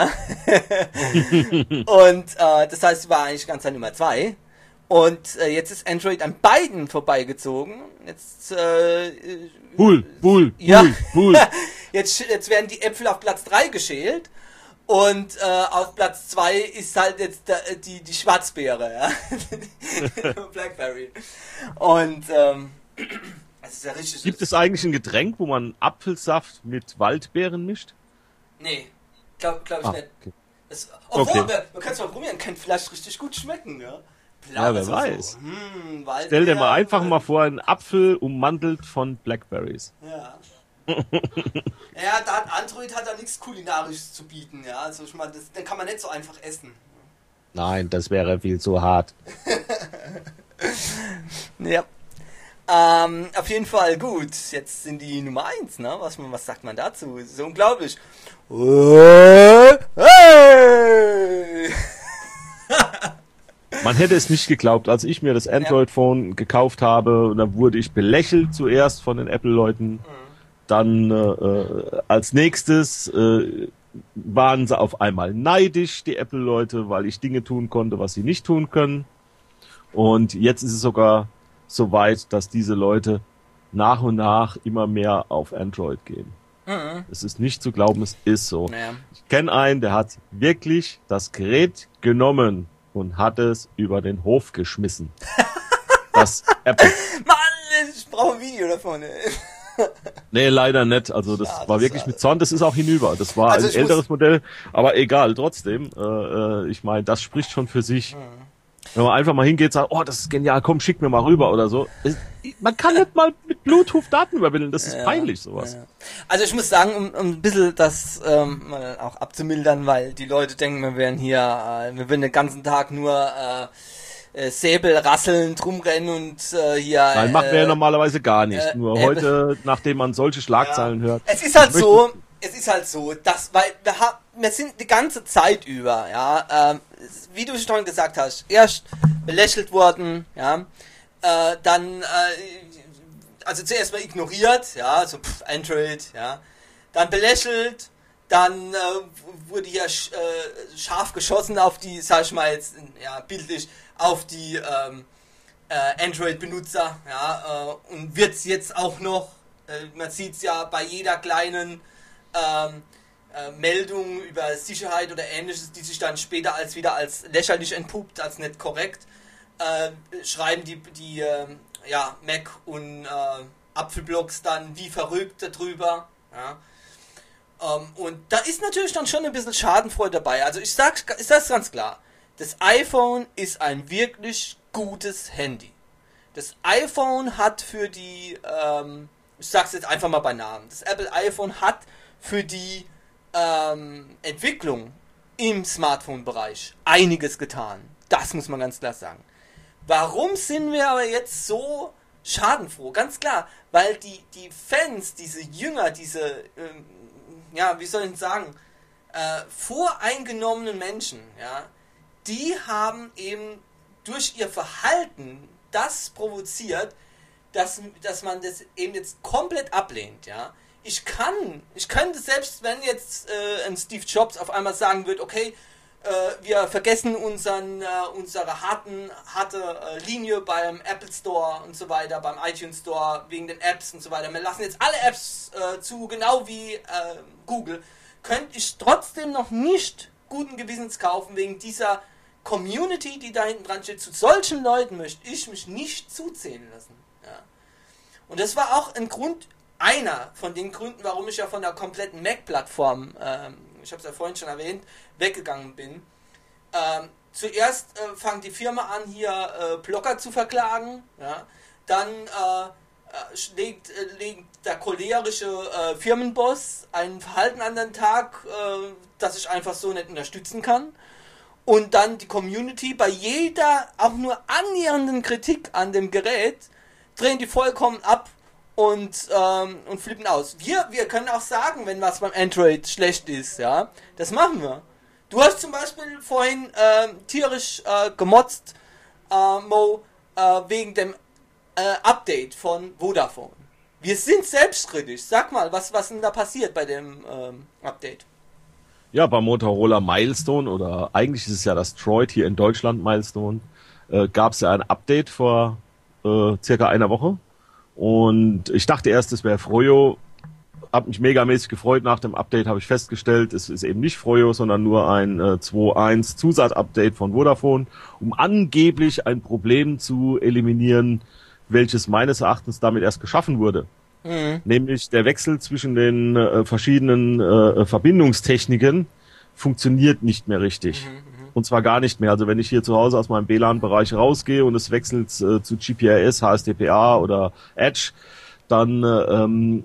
und äh, das heißt, sie war eigentlich ganz an Nummer zwei. Und äh, jetzt ist Android an beiden vorbeigezogen. Jetzt, äh, Bull, Bull, ja. Bull, Bull. jetzt, jetzt werden die Äpfel auf Platz drei geschält. Und äh, auf Platz zwei ist halt jetzt der, die, die Schwarzbeere, ja. Blackberry. Und, ähm, das ist ja richtig. Gibt es eigentlich ein Getränk, wo man Apfelsaft mit Waldbeeren mischt? Nee, glaube glaub ich ah, nicht. Okay. Das, obwohl, okay. man kann es mal probieren, kann vielleicht richtig gut schmecken, ja. Blau, Ja, wer also weiß. So, hm, Stell dir mal einfach mal vor, einen Apfel ummantelt von Blackberries. Ja. Ja, da hat Android hat da nichts Kulinarisches zu bieten, ja. Also ich meine, das, den kann man nicht so einfach essen. Nein, das wäre viel zu hart. Ja. Ähm, auf jeden Fall gut. Jetzt sind die Nummer eins, ne? Was, was sagt man dazu? Das ist unglaublich. Hey! Man hätte es nicht geglaubt, als ich mir das Android-Phone gekauft habe, und dann wurde ich belächelt zuerst von den Apple-Leuten. Mhm. Dann äh, als nächstes äh, waren sie auf einmal neidisch, die Apple-Leute, weil ich Dinge tun konnte, was sie nicht tun können. Und jetzt ist es sogar so weit, dass diese Leute nach und nach immer mehr auf Android gehen. Mhm. Es ist nicht zu glauben, es ist so. Naja. Ich kenne einen, der hat wirklich das Gerät genommen und hat es über den Hof geschmissen. Das Apple. Mann, ich brauche ein Video davon. Nee, leider nicht. Also das ja, war das wirklich war, mit Zorn. Das ist auch hinüber. Das war also ein älteres Modell, aber egal, trotzdem. Äh, ich meine, das spricht schon für sich. Mhm. Wenn man einfach mal hingeht und sagt, oh, das ist genial, komm, schick mir mal rüber oder so. Es, man kann nicht mal mit Bluetooth Daten übermitteln, das ist ja, peinlich, sowas. Ja. Also ich muss sagen, um, um ein bisschen das ähm, mal auch abzumildern, weil die Leute denken, wir wären hier, äh, wir würden den ganzen Tag nur äh, äh, Säbel rasseln, rumrennen und äh, hier... Nein, machen wir äh, ja normalerweise gar nicht. Äh, Nur äh, heute, nachdem man solche Schlagzeilen ja. hört... Es ist halt so, es ist halt so, dass, weil wir, ha- wir sind die ganze Zeit über, ja, ähm, wie du schon gesagt hast, erst belächelt worden, ja, äh, dann, äh, also zuerst mal ignoriert, ja, so pff, Android, ja, dann belächelt, dann äh, wurde hier sch, äh, scharf geschossen auf die, sag ich mal jetzt, ja, bildlich, auf die ähm, äh, Android-Benutzer, ja, äh, und wird's jetzt auch noch, äh, man sieht's ja bei jeder kleinen ähm, äh, Meldung über Sicherheit oder ähnliches, die sich dann später als wieder als lächerlich entpuppt, als nicht korrekt, äh, schreiben die, die äh, ja, Mac und äh, Apfelblogs dann wie verrückt darüber. Ja. Ähm, und da ist natürlich dann schon ein bisschen Schadenfreude dabei. Also ich sag, ich sag's ganz klar, das iPhone ist ein wirklich gutes Handy. Das iPhone hat für die, ähm, ich sag's jetzt einfach mal bei Namen, das Apple iPhone hat für die ähm, Entwicklung im Smartphone-Bereich einiges getan. Das muss man ganz klar sagen. Warum sind wir aber jetzt so schadenfroh? Ganz klar, weil die, die Fans, diese Jünger, diese, ähm, ja, wie soll ich sagen, äh, voreingenommenen Menschen, ja, die haben eben durch ihr Verhalten das provoziert, dass, dass man das eben jetzt komplett ablehnt, ja. Ich kann, ich könnte selbst, wenn jetzt äh, ein Steve Jobs auf einmal sagen würde, okay, äh, wir vergessen unseren, äh, unsere harten, harte äh, Linie beim Apple Store und so weiter, beim iTunes Store, wegen den Apps und so weiter. Wir lassen jetzt alle Apps äh, zu, genau wie äh, Google. Könnte ich trotzdem noch nicht guten Gewissens kaufen, wegen dieser Community, die da hinten dran steht. Zu solchen Leuten möchte ich mich nicht zuzählen lassen. Ja. Und das war auch ein Grund, einer von den Gründen, warum ich ja von der kompletten Mac-Plattform, ähm, ich habe es ja vorhin schon erwähnt, weggegangen bin. Ähm, zuerst äh, fängt die Firma an, hier äh, Blogger zu verklagen, ja? Dann äh, äh, legt, äh, legt der cholerische äh, Firmenboss ein Verhalten an den Tag, äh, das ich einfach so nicht unterstützen kann. und dann die Community bei jeder auch nur annähernden Kritik an dem Gerät drehen die vollkommen ab und ähm, und flippen aus. Wir wir können auch sagen, wenn was beim Android schlecht ist, ja, das machen wir. Du hast zum Beispiel vorhin äh, tierisch äh, gemotzt, äh, Mo, äh, wegen dem äh, Update von Vodafone. Wir sind selbstkritisch. Sag mal, was was denn da passiert bei dem ähm, Update? Ja, bei Motorola Milestone, oder eigentlich ist es ja das Droid hier in Deutschland Milestone, äh, gab es ja ein Update vor äh, circa einer Woche. Und ich dachte erst, es wäre Froyo. Hab mich megamäßig gefreut. Nach dem Update habe ich festgestellt, es ist eben nicht Froyo, sondern nur ein äh, zwei Punkt eins Zusatzupdate von Vodafone, um angeblich ein Problem zu eliminieren, welches meines Erachtens damit erst geschaffen wurde. Mhm. Nämlich der Wechsel zwischen den äh, verschiedenen äh, Verbindungstechniken funktioniert nicht mehr richtig. Mhm, und zwar gar nicht mehr. Also wenn ich hier zu Hause aus meinem W L A N-Bereich rausgehe und es wechselt äh, zu G P R S, H S D P A oder Edge, dann äh, ähm,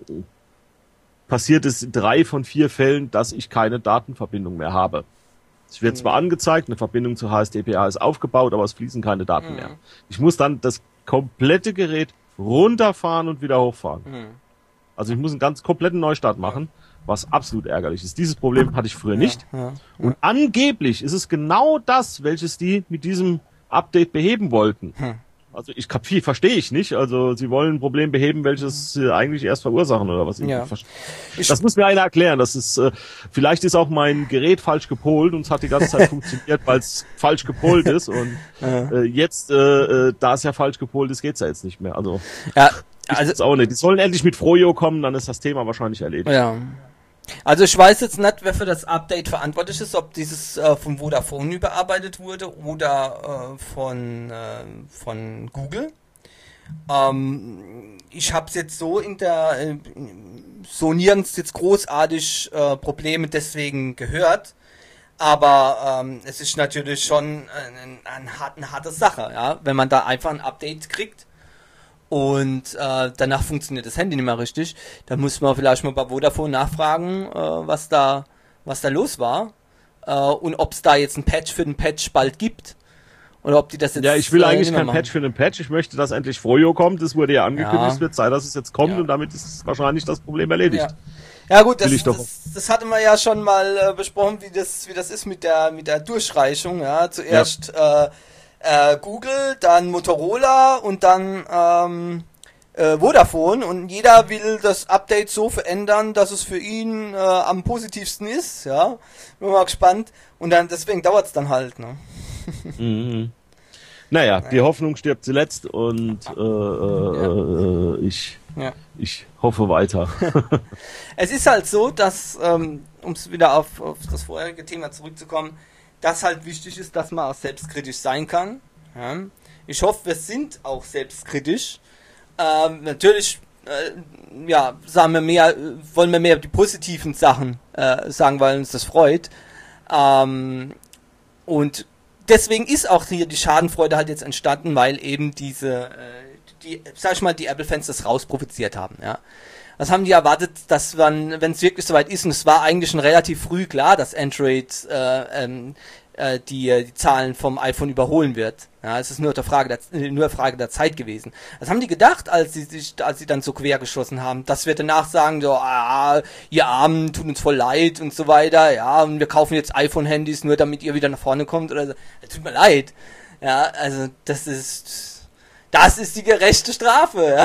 passiert es in drei von vier Fällen, dass ich keine Datenverbindung mehr habe. Es wird mhm. zwar angezeigt, eine Verbindung zu H S D P A ist aufgebaut, aber es fließen keine Daten mhm. mehr. Ich muss dann das komplette Gerät runterfahren und wieder hochfahren. Mhm. Also ich muss einen ganz kompletten Neustart machen, was absolut ärgerlich ist. Dieses Problem hatte ich früher ja, nicht. Ja, ja. Und angeblich ist es genau das, welches die mit diesem Update beheben wollten. Hm. Also ich kapiere, verstehe ich nicht. Also sie wollen ein Problem beheben, welches sie eigentlich erst verursachen oder was. Ja. Das muss mir einer erklären. Das ist äh, vielleicht ist auch mein Gerät falsch gepolt und es hat die ganze Zeit funktioniert, weil es falsch gepolt ist. Und ja. äh, jetzt, äh, da es ja falsch gepolt ist, geht's ja jetzt nicht mehr. Also ja, also ich auch nicht. Die sollen endlich mit Froyo kommen, dann ist das Thema wahrscheinlich erledigt. Ja. Also ich weiß jetzt nicht, wer für das Update verantwortlich ist, ob dieses äh, von Vodafone überarbeitet wurde oder äh, von äh, von Google. Ähm, ich habe es jetzt so in der äh, so nirgends jetzt großartig äh, Probleme deswegen gehört, aber ähm, es ist natürlich schon ein, ein, eine harte Sache, ja, wenn man da einfach ein Update kriegt. Und äh, danach funktioniert das Handy nicht mehr richtig. Da muss man vielleicht mal bei Vodafone nachfragen, äh, was da was da los war äh, und ob es da jetzt ein Patch für den Patch bald gibt oder ob die das jetzt. Ja, ich will äh, eigentlich kein Patch für den Patch. Ich möchte, dass endlich Froyo kommt. Das wurde ja angekündigt. Es wird Zeit, dass es jetzt kommt ja. und damit ist wahrscheinlich das Problem erledigt. Ja, ja gut, das, das, das hatte man ja schon mal äh, besprochen, wie das wie das ist mit der mit der Durchreichung. Ja, zuerst. Ja. Äh, Äh, Google, dann Motorola und dann ähm, äh, Vodafone und jeder will das Update so verändern, dass es für ihn äh, am positivsten ist, ja. Bin mal gespannt und dann deswegen dauert es dann halt, ne? Mhm. Naja, die Hoffnung stirbt zuletzt und äh, äh, ja. ich ja. ich hoffe weiter. Es ist halt so, dass, ähm, um es wieder auf, auf das vorherige Thema zurückzukommen, dass halt wichtig ist, dass man auch selbstkritisch sein kann. Ja. Ich hoffe, wir sind auch selbstkritisch. Ähm, natürlich, äh, ja, sagen wir mehr, wollen wir mehr die positiven Sachen äh, sagen, weil uns das freut. Ähm, und deswegen ist auch hier die Schadenfreude halt jetzt entstanden, weil eben diese, äh, die, sag ich mal, die Apple-Fans das rausprovoziert haben. Ja. Was haben die erwartet, dass man, wenn es wirklich soweit ist, und es war eigentlich schon relativ früh klar, dass Android äh, ähm, äh, die, die Zahlen vom iPhone überholen wird. Ja, es ist nur eine Frage der, nur eine Frage der Zeit gewesen. Was haben die gedacht, als sie sich, als sie dann so quer geschossen haben? Dass wir danach sagen, so, ah, ihr Armen, tut uns voll leid und so weiter, ja, und wir kaufen jetzt iPhone-Handys nur, damit ihr wieder nach vorne kommt oder so. Tut mir leid. Ja, also das ist, das ist die gerechte Strafe. Ja.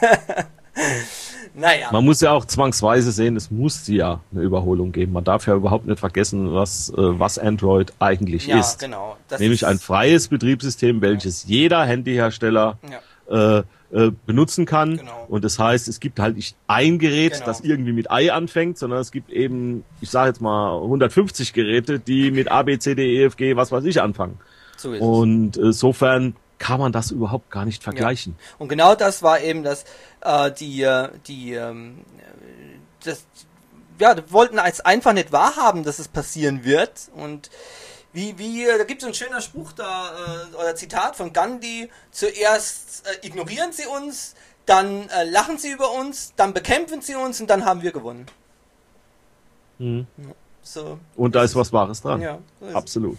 Naja. Man muss ja auch zwangsweise sehen, es muss ja eine Überholung geben. Man darf ja überhaupt nicht vergessen, was, äh, was Android eigentlich ja, ist. Genau. Das Nämlich ist ein freies Betriebssystem, welches ja. jeder Handyhersteller ja. äh, äh, benutzen kann. Genau. Und das heißt, es gibt halt nicht ein Gerät, genau. das irgendwie mit I anfängt, sondern es gibt eben, ich sage jetzt mal, hundertfünfzig Geräte, die mit A, B, C, D, E, F, G, was weiß ich, anfangen. So ist Und es. insofern kann man das überhaupt gar nicht vergleichen. Ja. Und genau das war eben das, äh, die, die, ähm, das, ja, die wollten es einfach nicht wahrhaben, dass es passieren wird. Und wie, wie, da gibt es ein schöner Spruch da, äh, oder Zitat von Gandhi: Zuerst äh, ignorieren sie uns, dann äh, lachen sie über uns, dann bekämpfen sie uns und dann haben wir gewonnen. Mhm. So Und da ist was Wahres dran. Ja, so ist Absolut.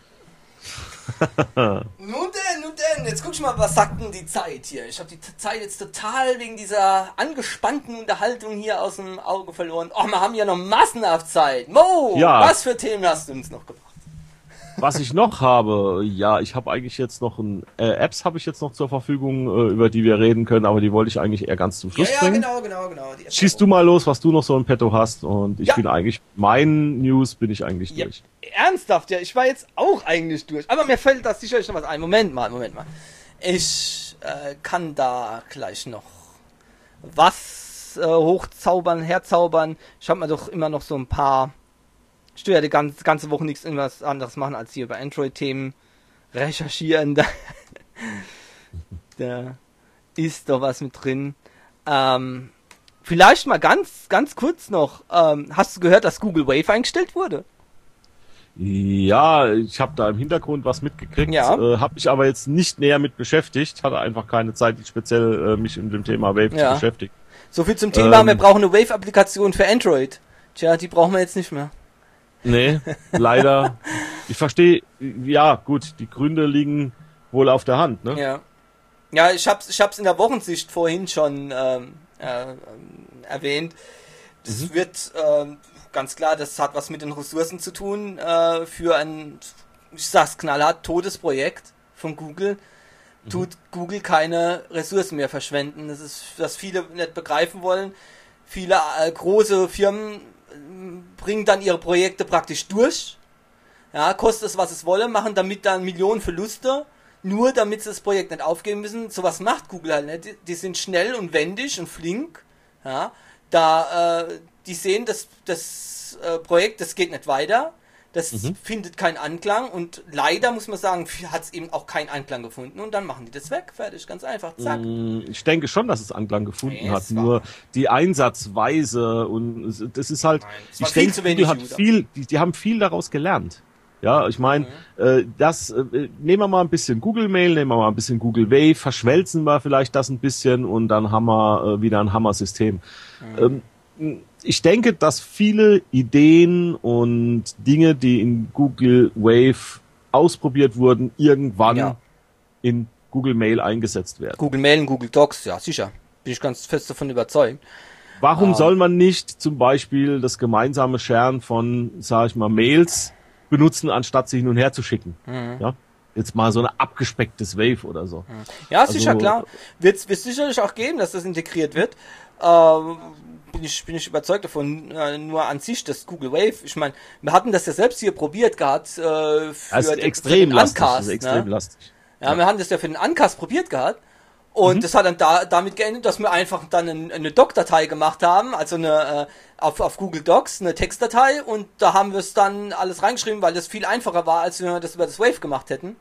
Nun denn, nun denn, jetzt guck ich mal, was sagt denn die Zeit hier? Ich habe die Zeit jetzt total wegen dieser angespannten Unterhaltung hier aus dem Auge verloren. Oh, wir haben ja noch massenhaft Zeit. Mo, Ja. was für Themen hast du uns noch gebracht? Was ich noch habe, ja, ich habe eigentlich jetzt noch ein, äh, Apps habe ich jetzt noch zur Verfügung, äh, über die wir reden können, aber die wollte ich eigentlich eher ganz zum Schluss Ja, ja, bringen. genau, genau, genau. Die Schieß du mal los, was du noch so im Petto hast, und ich Ja. bin eigentlich, mein News bin ich eigentlich Ja, durch. ernsthaft, ja, ich war jetzt auch eigentlich durch. Aber mir fällt da sicherlich noch was ein. Moment mal, Moment mal. Ich äh, kann da gleich noch was äh, hochzaubern, herzaubern. Ich habe mir doch immer noch so ein paar... Ich tue ja die ganze, ganze Woche nichts irgendwas anderes machen, als hier über Android-Themen recherchieren. Da, da ist doch was mit drin. Ähm, vielleicht mal ganz, ganz kurz noch. Ähm, hast du gehört, dass Google Wave eingestellt wurde? Ja, ich habe da im Hintergrund was mitgekriegt, Ja. äh, habe mich aber jetzt nicht näher mit beschäftigt, hatte einfach keine Zeit, speziell äh, mich mit dem Thema Wave Ja. zu beschäftigen. So viel zum Thema, Ähm. wir brauchen eine Wave-Applikation für Android. Tja, die brauchen wir jetzt nicht mehr. Nee, leider. Ich verstehe, ja gut, die Gründe liegen wohl auf der Hand, ne? Ja. Ja, ich hab's, ich hab's in der Wochensicht vorhin schon ähm, äh, erwähnt. Das Mhm. wird ähm, ganz klar, das hat was mit den Ressourcen zu tun äh, für ein, ich sag's knallhart, totes Projekt von Google. Tut Google keine Ressourcen mehr verschwenden. Das ist, was viele nicht begreifen wollen. Viele äh, große Firmen äh, bringen dann ihre Projekte praktisch durch. Ja, kostet es, was es wolle, machen damit dann Millionen Verluste, nur damit sie das Projekt nicht aufgeben müssen. Sowas macht Google halt nicht. Die, die sind schnell und wendig und flink. Ja, da, äh, die sehen, dass das äh, Projekt, das geht nicht weiter. Das Mhm. findet keinen Anklang, und leider, muss man sagen, hat es eben auch keinen Anklang gefunden, und dann machen die das weg. Fertig, ganz einfach, zack. Mm, Ich denke schon, dass es Anklang gefunden Nee, hat, es war- nur die Einsatzweise und es- das ist halt, Nein, es war ich viel denke, zu wenig Google hat User. viel, die, die haben viel daraus gelernt. Ja, ich meine, Mhm. äh, das, äh, nehmen wir mal ein bisschen Google Mail, nehmen wir mal ein bisschen Google Wave, verschwelzen wir vielleicht das ein bisschen und dann haben wir äh, wieder ein Hammer-System. Mhm. Ähm, ich denke, dass viele Ideen und Dinge, die in Google Wave ausprobiert wurden, irgendwann Ja. in Google Mail eingesetzt werden. Google Mail und Google Docs, ja, sicher. Bin ich ganz fest davon überzeugt. Warum Ah. soll man nicht zum Beispiel das gemeinsame Sharen von, sag ich mal, Mails benutzen, anstatt sie hin und her zu schicken? Mhm. Ja? Jetzt mal so ein abgespecktes Wave oder so. Ja, Also- sicher, klar. Wird es sicherlich auch geben, dass das integriert wird. Ähm, bin ich, bin ich überzeugt davon. Äh, nur an sich, das Google Wave, ich meine, wir hatten das ja selbst hier probiert gehabt, äh, für Das ist den, extrem für den lastig. Das Uncast, ist extrem ne? lastig. Ja, wir haben das ja für den Uncast probiert gehabt. Und Mhm. das hat dann da, damit geendet, dass wir einfach dann eine, eine Doc-Datei gemacht haben, also eine, äh, auf, auf Google Docs, eine Textdatei, und da haben wir es dann alles reingeschrieben, weil das viel einfacher war, als wenn wir das über das Wave gemacht hätten.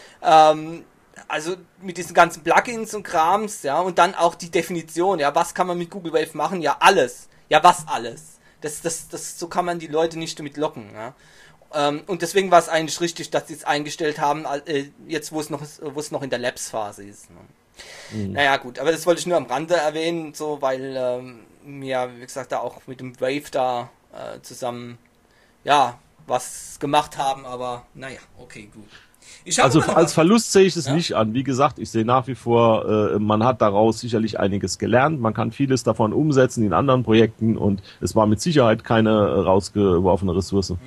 Ähm, also mit diesen ganzen Plugins und Krams, ja, und dann auch die Definition, ja, was kann man mit Google Wave machen? Ja, alles. Ja, was alles? Das, das, das, so kann man die Leute nicht damit locken, ja. Ähm, und deswegen war es eigentlich richtig, dass sie es eingestellt haben, äh, jetzt wo es noch, wo es noch in der Labs-Phase ist. Ne? Mhm. Naja, gut, aber das wollte ich nur am Rande erwähnen, so, weil ähm, wir, wie gesagt, da auch mit dem Wave da äh, zusammen, ja, was gemacht haben, aber naja, okay, gut. Ich hab Also immer noch als was- Verlust sehe ich es Ja. nicht an. Wie gesagt, ich sehe nach wie vor, äh, man hat daraus sicherlich einiges gelernt. Man kann vieles davon umsetzen in anderen Projekten und es war mit Sicherheit keine äh, rausgeworfene Ressource. Mhm.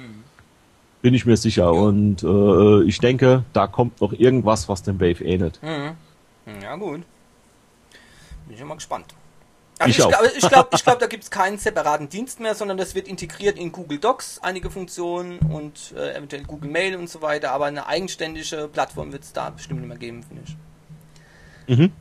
Bin ich mir sicher. Und äh, ich denke, da kommt noch irgendwas, was dem Wave ähnelt. Mhm. Ja, gut. Bin ich ja mal gespannt. Ich ich auch. glaube, ich glaub, ich glaub, da gibt es keinen separaten Dienst mehr, sondern das wird integriert in Google Docs, einige Funktionen, und äh, eventuell Google Mail und so weiter, aber eine eigenständige Plattform wird es da bestimmt nicht mehr geben, finde ich. Mhm.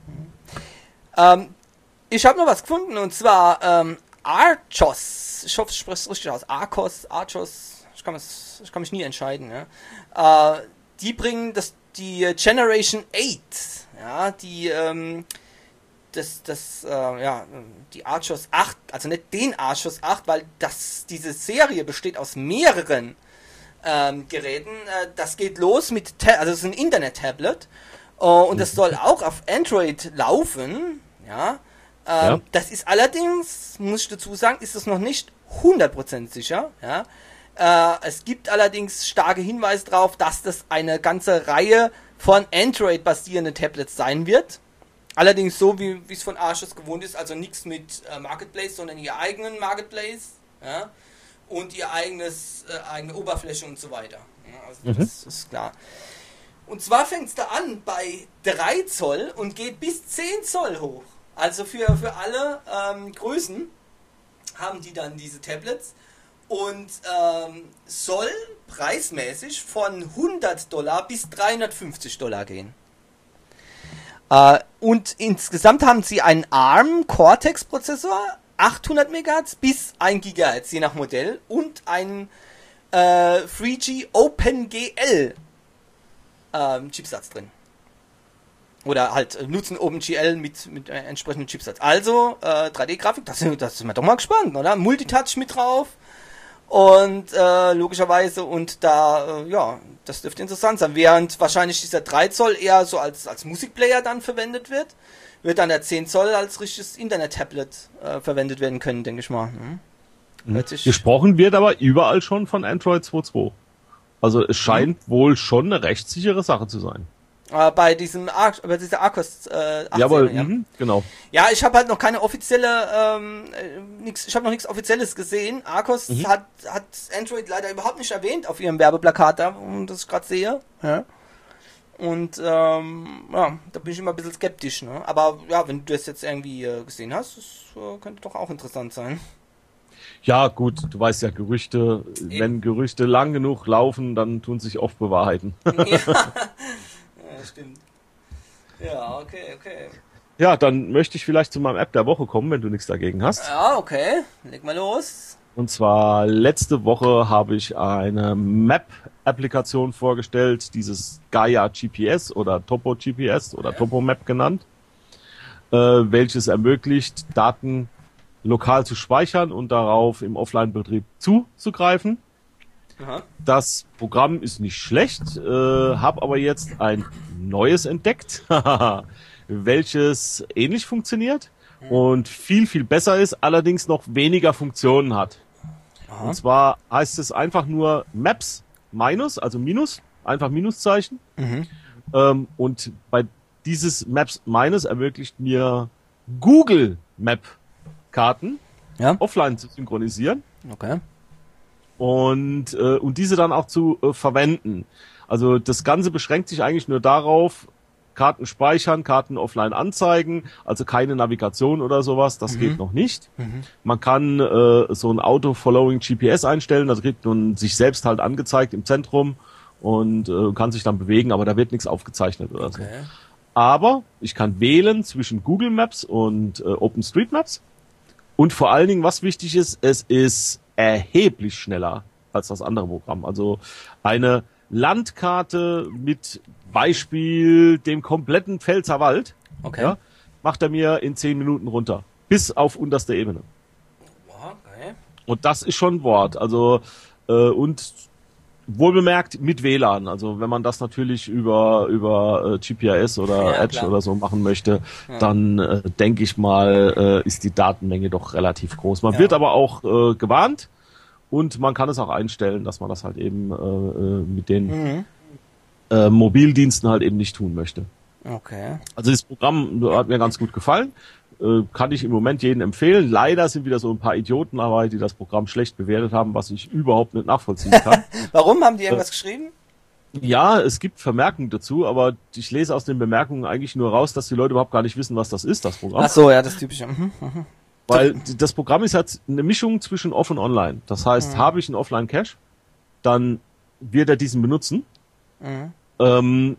Ähm, ich habe noch was gefunden, und zwar ähm, Archos. Ich hoffe, ich spreche es richtig aus. Archos, Archos. Ich kann, mich, ich kann mich nie entscheiden. Ja? Äh, die bringen das, die Generation acht. Ja, die, ähm, das, das, äh, ja, die Archos acht, also nicht den Archos acht, weil das, diese Serie besteht aus mehreren ähm, Geräten. Äh, das geht los mit, Ta- also es ist ein Internet-Tablet. Uh, und das soll auch auf Android laufen, ja. Ähm, Ja. Das ist allerdings, muss ich dazu sagen, ist es noch nicht hundert Prozent sicher, ja. Äh, es gibt allerdings starke Hinweise darauf, dass das eine ganze Reihe von Android-basierenden Tablets sein wird. Allerdings so, wie es von Arches gewohnt ist, also nichts mit äh, Marketplace, sondern ihr eigenen Marketplace, ja, und ihr eigenes äh, eigene Oberfläche und so weiter. Ja, also mhm. Das ist klar. Und zwar fängt es da an bei drei Zoll und geht bis zehn Zoll hoch. Also für, für alle ähm, Größen haben die dann diese Tablets und ähm, soll preismäßig von hundert Dollar bis dreihundertfünfzig Dollar gehen. Uh, und insgesamt haben sie einen ARM Cortex-Prozessor, achthundert Megahertz bis ein Gigahertz, je nach Modell, und einen äh, drei G OpenGL ähm, Chipsatz drin. Oder halt äh, nutzen OpenGL mit, mit äh, entsprechenden Chipsatz. Also äh, drei D-Grafik, das, das sind wir doch mal gespannt, oder? Multitouch mit drauf. Und äh, logischerweise, und da, äh, ja, das dürfte interessant sein. Während wahrscheinlich dieser drei Zoll eher so als, als Musikplayer dann verwendet wird, wird dann der zehn Zoll als richtiges Internet-Tablet äh, verwendet werden können, denke ich mal. Hm? Mhm. Gesprochen wird aber überall schon von Android zwei Punkt zwei. Also es scheint mhm. wohl schon eine recht sichere Sache zu sein. Äh, bei diesem Ar bei dieser Arcos äh, achtzehn, Jawohl, ja. mh, genau. Ja, ich habe halt noch keine offizielle, ähm, nix, ich habe noch nichts Offizielles gesehen. Arcos mhm. hat hat Android leider überhaupt nicht erwähnt auf ihrem Werbeplakat da, das ich gerade sehe. Ja. Und ähm, ja, da bin ich immer ein bisschen skeptisch. Ne? Aber ja, wenn du das jetzt irgendwie äh, gesehen hast, das äh, könnte doch auch interessant sein. Ja, gut, du weißt ja, Gerüchte, Eben. wenn Gerüchte lang genug laufen, dann tun sich oft bewahrheiten. Ja. Ja, stimmt. Ja, okay, okay. Ja, dann möchte ich vielleicht zu meinem App der Woche kommen, wenn du nichts dagegen hast. Ja, okay. Leg mal los. Und zwar letzte Woche habe ich eine Map-Applikation vorgestellt, dieses Gaia G P S oder Topo G P S oder ja. Topo Map genannt, äh, welches ermöglicht, Daten lokal zu speichern und darauf im Offline-Betrieb zuzugreifen. Aha. Das Programm ist nicht schlecht, äh, habe aber jetzt ein neues entdeckt, welches ähnlich funktioniert mhm. und viel, viel besser ist, allerdings noch weniger Funktionen hat. Aha. Und zwar heißt es einfach nur Maps minus, also Minus, einfach Minuszeichen. Mhm. Ähm, und bei dieses Maps minus ermöglicht mir Google Map Karten ja. offline zu synchronisieren. Okay. Und, äh, und diese dann auch zu äh, verwenden. Also das Ganze beschränkt sich eigentlich nur darauf, Karten speichern, Karten offline anzeigen, also keine Navigation oder sowas, das mhm. geht noch nicht. Mhm. Man kann äh, so ein Auto-Following G P S einstellen, das kriegt nun sich selbst halt angezeigt im Zentrum und äh, kann sich dann bewegen, aber da wird nichts aufgezeichnet oder okay. so. Aber ich kann wählen zwischen Google Maps und äh, OpenStreetMaps und vor allen Dingen, was wichtig ist, es ist erheblich schneller als das andere Programm. Also eine Landkarte mit Beispiel dem kompletten Pfälzerwald okay. ja, macht er mir in zehn Minuten runter. Bis auf unterste Ebene. Okay. Und das ist schon ein Wort. Also äh, und wohlbemerkt mit W L A N. Also wenn man das natürlich über über äh, G P R S oder ja, Edge klar. oder so machen möchte, ja. dann äh, denke ich mal, äh, ist die Datenmenge doch relativ groß. Man ja. wird aber auch äh, gewarnt und man kann es auch einstellen, dass man das halt eben äh, mit den mhm. äh, Mobildiensten halt eben nicht tun möchte. Okay. Also das Programm hat mir ganz gut gefallen. Äh, kann ich im Moment jedem empfehlen. Leider sind wieder so ein paar Idioten dabei, die das Programm schlecht bewertet haben, was ich überhaupt nicht nachvollziehen kann. Warum? Haben die irgendwas äh, geschrieben? Ja, es gibt Vermerkungen dazu, aber ich lese aus den Bemerkungen eigentlich nur raus, dass die Leute überhaupt gar nicht wissen, was das ist, das Programm. Ach so, ja, das Typische. Mhm, mhm. Weil das Programm ist halt eine Mischung zwischen Off und Online. Das heißt, mhm. habe ich einen Offline-Cache, dann wird er diesen benutzen. Mhm. Ähm,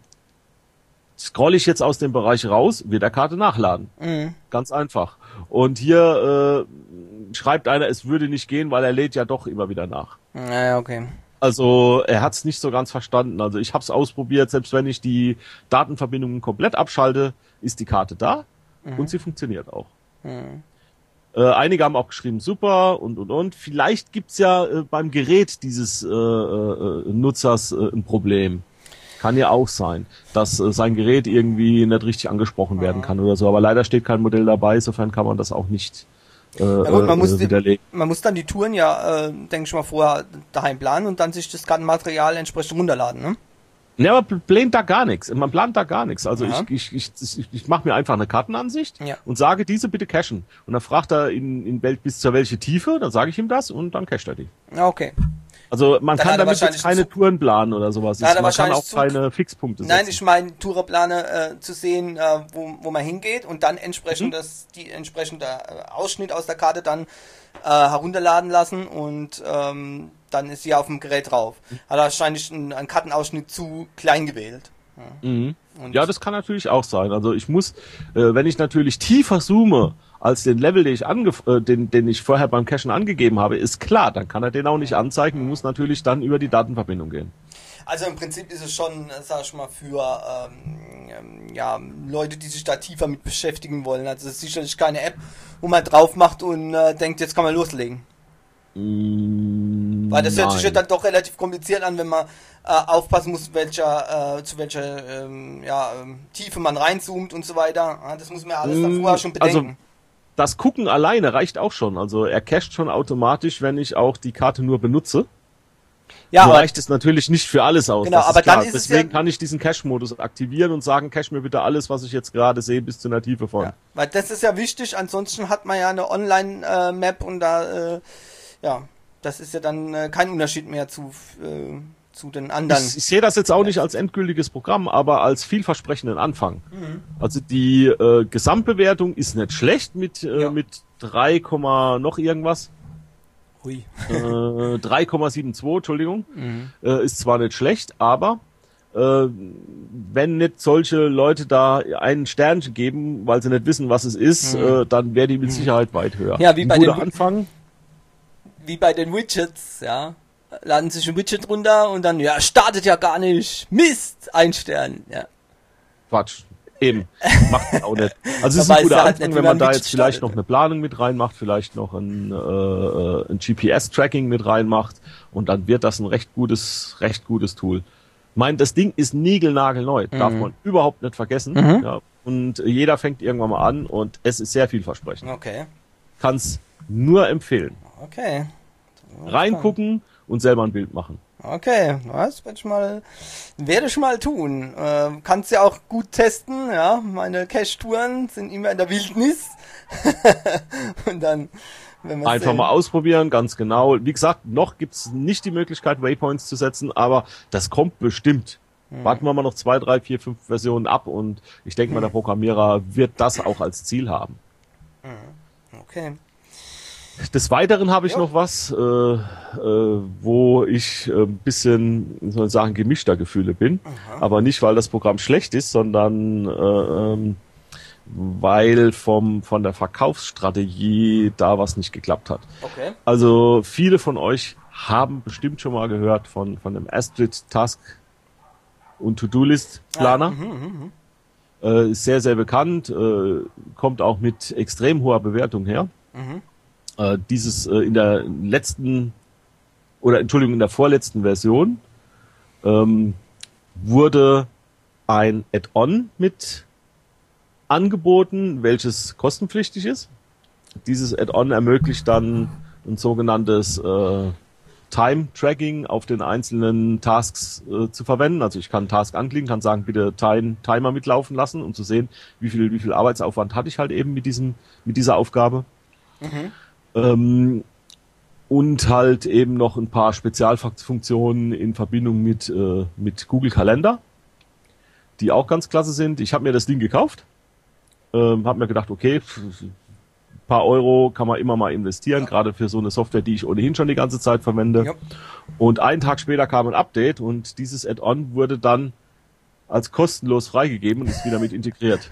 Scroll ich jetzt aus dem Bereich raus, wird er Karte nachladen. Mhm. Ganz einfach. Und hier äh, schreibt einer, es würde nicht gehen, weil er lädt ja doch immer wieder nach. Ja, okay. Also er hat es nicht so ganz verstanden. Also ich habe es ausprobiert, selbst wenn ich die Datenverbindungen komplett abschalte, ist die Karte da mhm. und sie funktioniert auch. Mhm. Äh, einige haben auch geschrieben, super und und und. Vielleicht gibt's ja äh, beim Gerät dieses äh, äh, Nutzers äh, ein Problem. Kann ja auch sein, dass äh, sein Gerät irgendwie nicht richtig angesprochen werden kann oder so. Aber leider steht kein Modell dabei, insofern kann man das auch nicht äh, ja gut, man, äh, muss widerlegen. Die, man muss dann die Touren ja, äh, denke ich mal, vorher daheim planen und dann sich das Kartenmaterial entsprechend runterladen, ne? Ja, aber plant da gar nichts. Man plant da gar nichts. Also Ja. ich, ich, ich, ich, ich mache mir einfach eine Kartenansicht Ja. und sage, diese bitte cachen. Und dann fragt er in, in Welt bis zur welche Tiefe, dann sage ich ihm das und dann cachet er die. Ja, okay. Also man Dann kann hat er damit jetzt wahrscheinlich keine Zug- Touren planen oder sowas. Dann hat er Man kann wahrscheinlich auch Zug- keine Fixpunkte setzen. Nein, ich meine, Tourerplane äh, zu sehen, äh, wo, wo man hingeht und dann entsprechend Mhm. das, die entsprechende äh, Ausschnitt aus der Karte dann äh, herunterladen lassen und ähm, dann ist sie auf dem Gerät drauf. Hat er wahrscheinlich einen, einen Kartenausschnitt zu klein gewählt. Mhm. Und Ja, das kann natürlich auch sein. Also ich muss, äh, wenn ich natürlich tiefer zoome als den Level, den ich, angef äh, den, den ich vorher beim Cachen angegeben habe, ist klar, dann kann er den auch nicht anzeigen und muss natürlich dann über die Datenverbindung gehen. Also im Prinzip ist es schon, äh, sag ich mal, für ähm, ähm, ja, Leute, die sich da tiefer mit beschäftigen wollen. Also es ist sicherlich keine App, wo man drauf macht und äh, denkt, jetzt kann man loslegen. Mm, Weil das hört sich ja nein. dann doch relativ kompliziert an, wenn man äh, aufpassen muss, welcher, äh, zu welcher ähm, ja, ähm, Tiefe man reinzoomt und so weiter. Ja, das muss man ja alles dann Mm, vorher schon also- bedenken. Das Gucken alleine reicht auch schon. Also er cached schon automatisch, wenn ich auch die Karte nur benutze. ja, Nur aber, reicht es natürlich nicht für alles aus. Genau, das aber klar. dann ist es Deswegen ja- kann ich diesen Cache-Modus aktivieren und sagen, cache mir bitte alles, was ich jetzt gerade sehe, bis zu einer Tiefe von. ja, weil das ist ja wichtig, ansonsten hat man ja eine Online-Map und da, äh, ja, das ist ja dann äh, kein Unterschied mehr zu, äh, zu den anderen. Ich, ich sehe das jetzt auch nicht als endgültiges Programm, aber als vielversprechenden Anfang. Mhm. Also die äh, Gesamtbewertung ist nicht schlecht mit, äh, Ja. mit drei, noch irgendwas. Hui. Äh, drei Komma zweiundsiebzig, Entschuldigung. Mhm. Äh, ist zwar nicht schlecht, aber äh, wenn nicht solche Leute da einen Sternchen geben, weil sie nicht wissen, was es ist, Mhm. äh, dann wäre die mit Sicherheit weit höher. Ja, wie Ein bei guter den- Anfang. Wie bei den Widgets, ja. Laden sich ein Widget runter und dann, ja, startet ja gar nicht. Mist, ein Stern, ja. Quatsch. Eben. Macht man auch nicht. Also es ist Man ein weiß guter ja halt Anfang, nicht, wenn wie man man da Widget jetzt vielleicht startet. noch eine Planung mit reinmacht, vielleicht noch ein, äh, äh, ein G P S-Tracking mit reinmacht und dann wird das ein recht gutes, recht gutes Tool. Ich meine, das Ding ist niegelnagelneu, darf man überhaupt nicht vergessen. Mhm. Ja. Und jeder fängt irgendwann mal an und es ist sehr vielversprechend. Okay, Kann's nur empfehlen. okay. Reingucken und selber ein Bild machen. Okay, das werde ich mal, werde ich mal tun. Äh, kannst ja auch gut testen, ja. Meine Cache-Touren sind immer in der Wildnis. Und dann, wenn wir Einfach sehen. mal ausprobieren, ganz genau. Wie gesagt, noch gibt's nicht die Möglichkeit, Waypoints zu setzen, aber das kommt bestimmt. Warten wir mal noch zwei, drei, vier, fünf Versionen ab und ich denke mal, der Programmierer wird das auch als Ziel haben. Okay. Des Weiteren habe ich Jo. noch was, äh, äh, wo ich äh, ein bisschen, wie soll ich sagen, gemischter Gefühle bin. Aber nicht, weil das Programm schlecht ist, sondern äh, ähm, weil vom von der Verkaufsstrategie da was nicht geklappt hat. Okay. Also viele von euch haben bestimmt schon mal gehört von, von dem Astrid Task und To-Do-List Planer. Ah, mhm, mhm, Äh, ist sehr, sehr bekannt, äh, kommt auch mit extrem hoher Bewertung her. mhm. Äh, dieses äh, in der letzten oder Entschuldigung, in der vorletzten Version ähm, wurde ein Add-on mit angeboten, welches kostenpflichtig ist. Dieses Add-on ermöglicht dann ein sogenanntes äh, Time-Tracking auf den einzelnen Tasks äh, zu verwenden. Also ich kann einen Task anklicken, kann sagen, bitte Time, Timer mitlaufen lassen, um zu sehen, wie viel, wie viel Arbeitsaufwand hatte ich halt eben mit diesem, mit dieser Aufgabe. Mhm. Ähm, und halt eben noch ein paar Spezialfunktionen in Verbindung mit, äh, mit Google Kalender, die auch ganz klasse sind. Ich habe mir das Ding gekauft, ähm, habe mir gedacht, okay, ein paar Euro kann man immer mal investieren, Ja. gerade für so eine Software, die ich ohnehin schon die ganze Zeit verwende. Ja. Und einen Tag später kam ein Update und dieses Add-on wurde dann als kostenlos freigegeben und ist wieder mit integriert.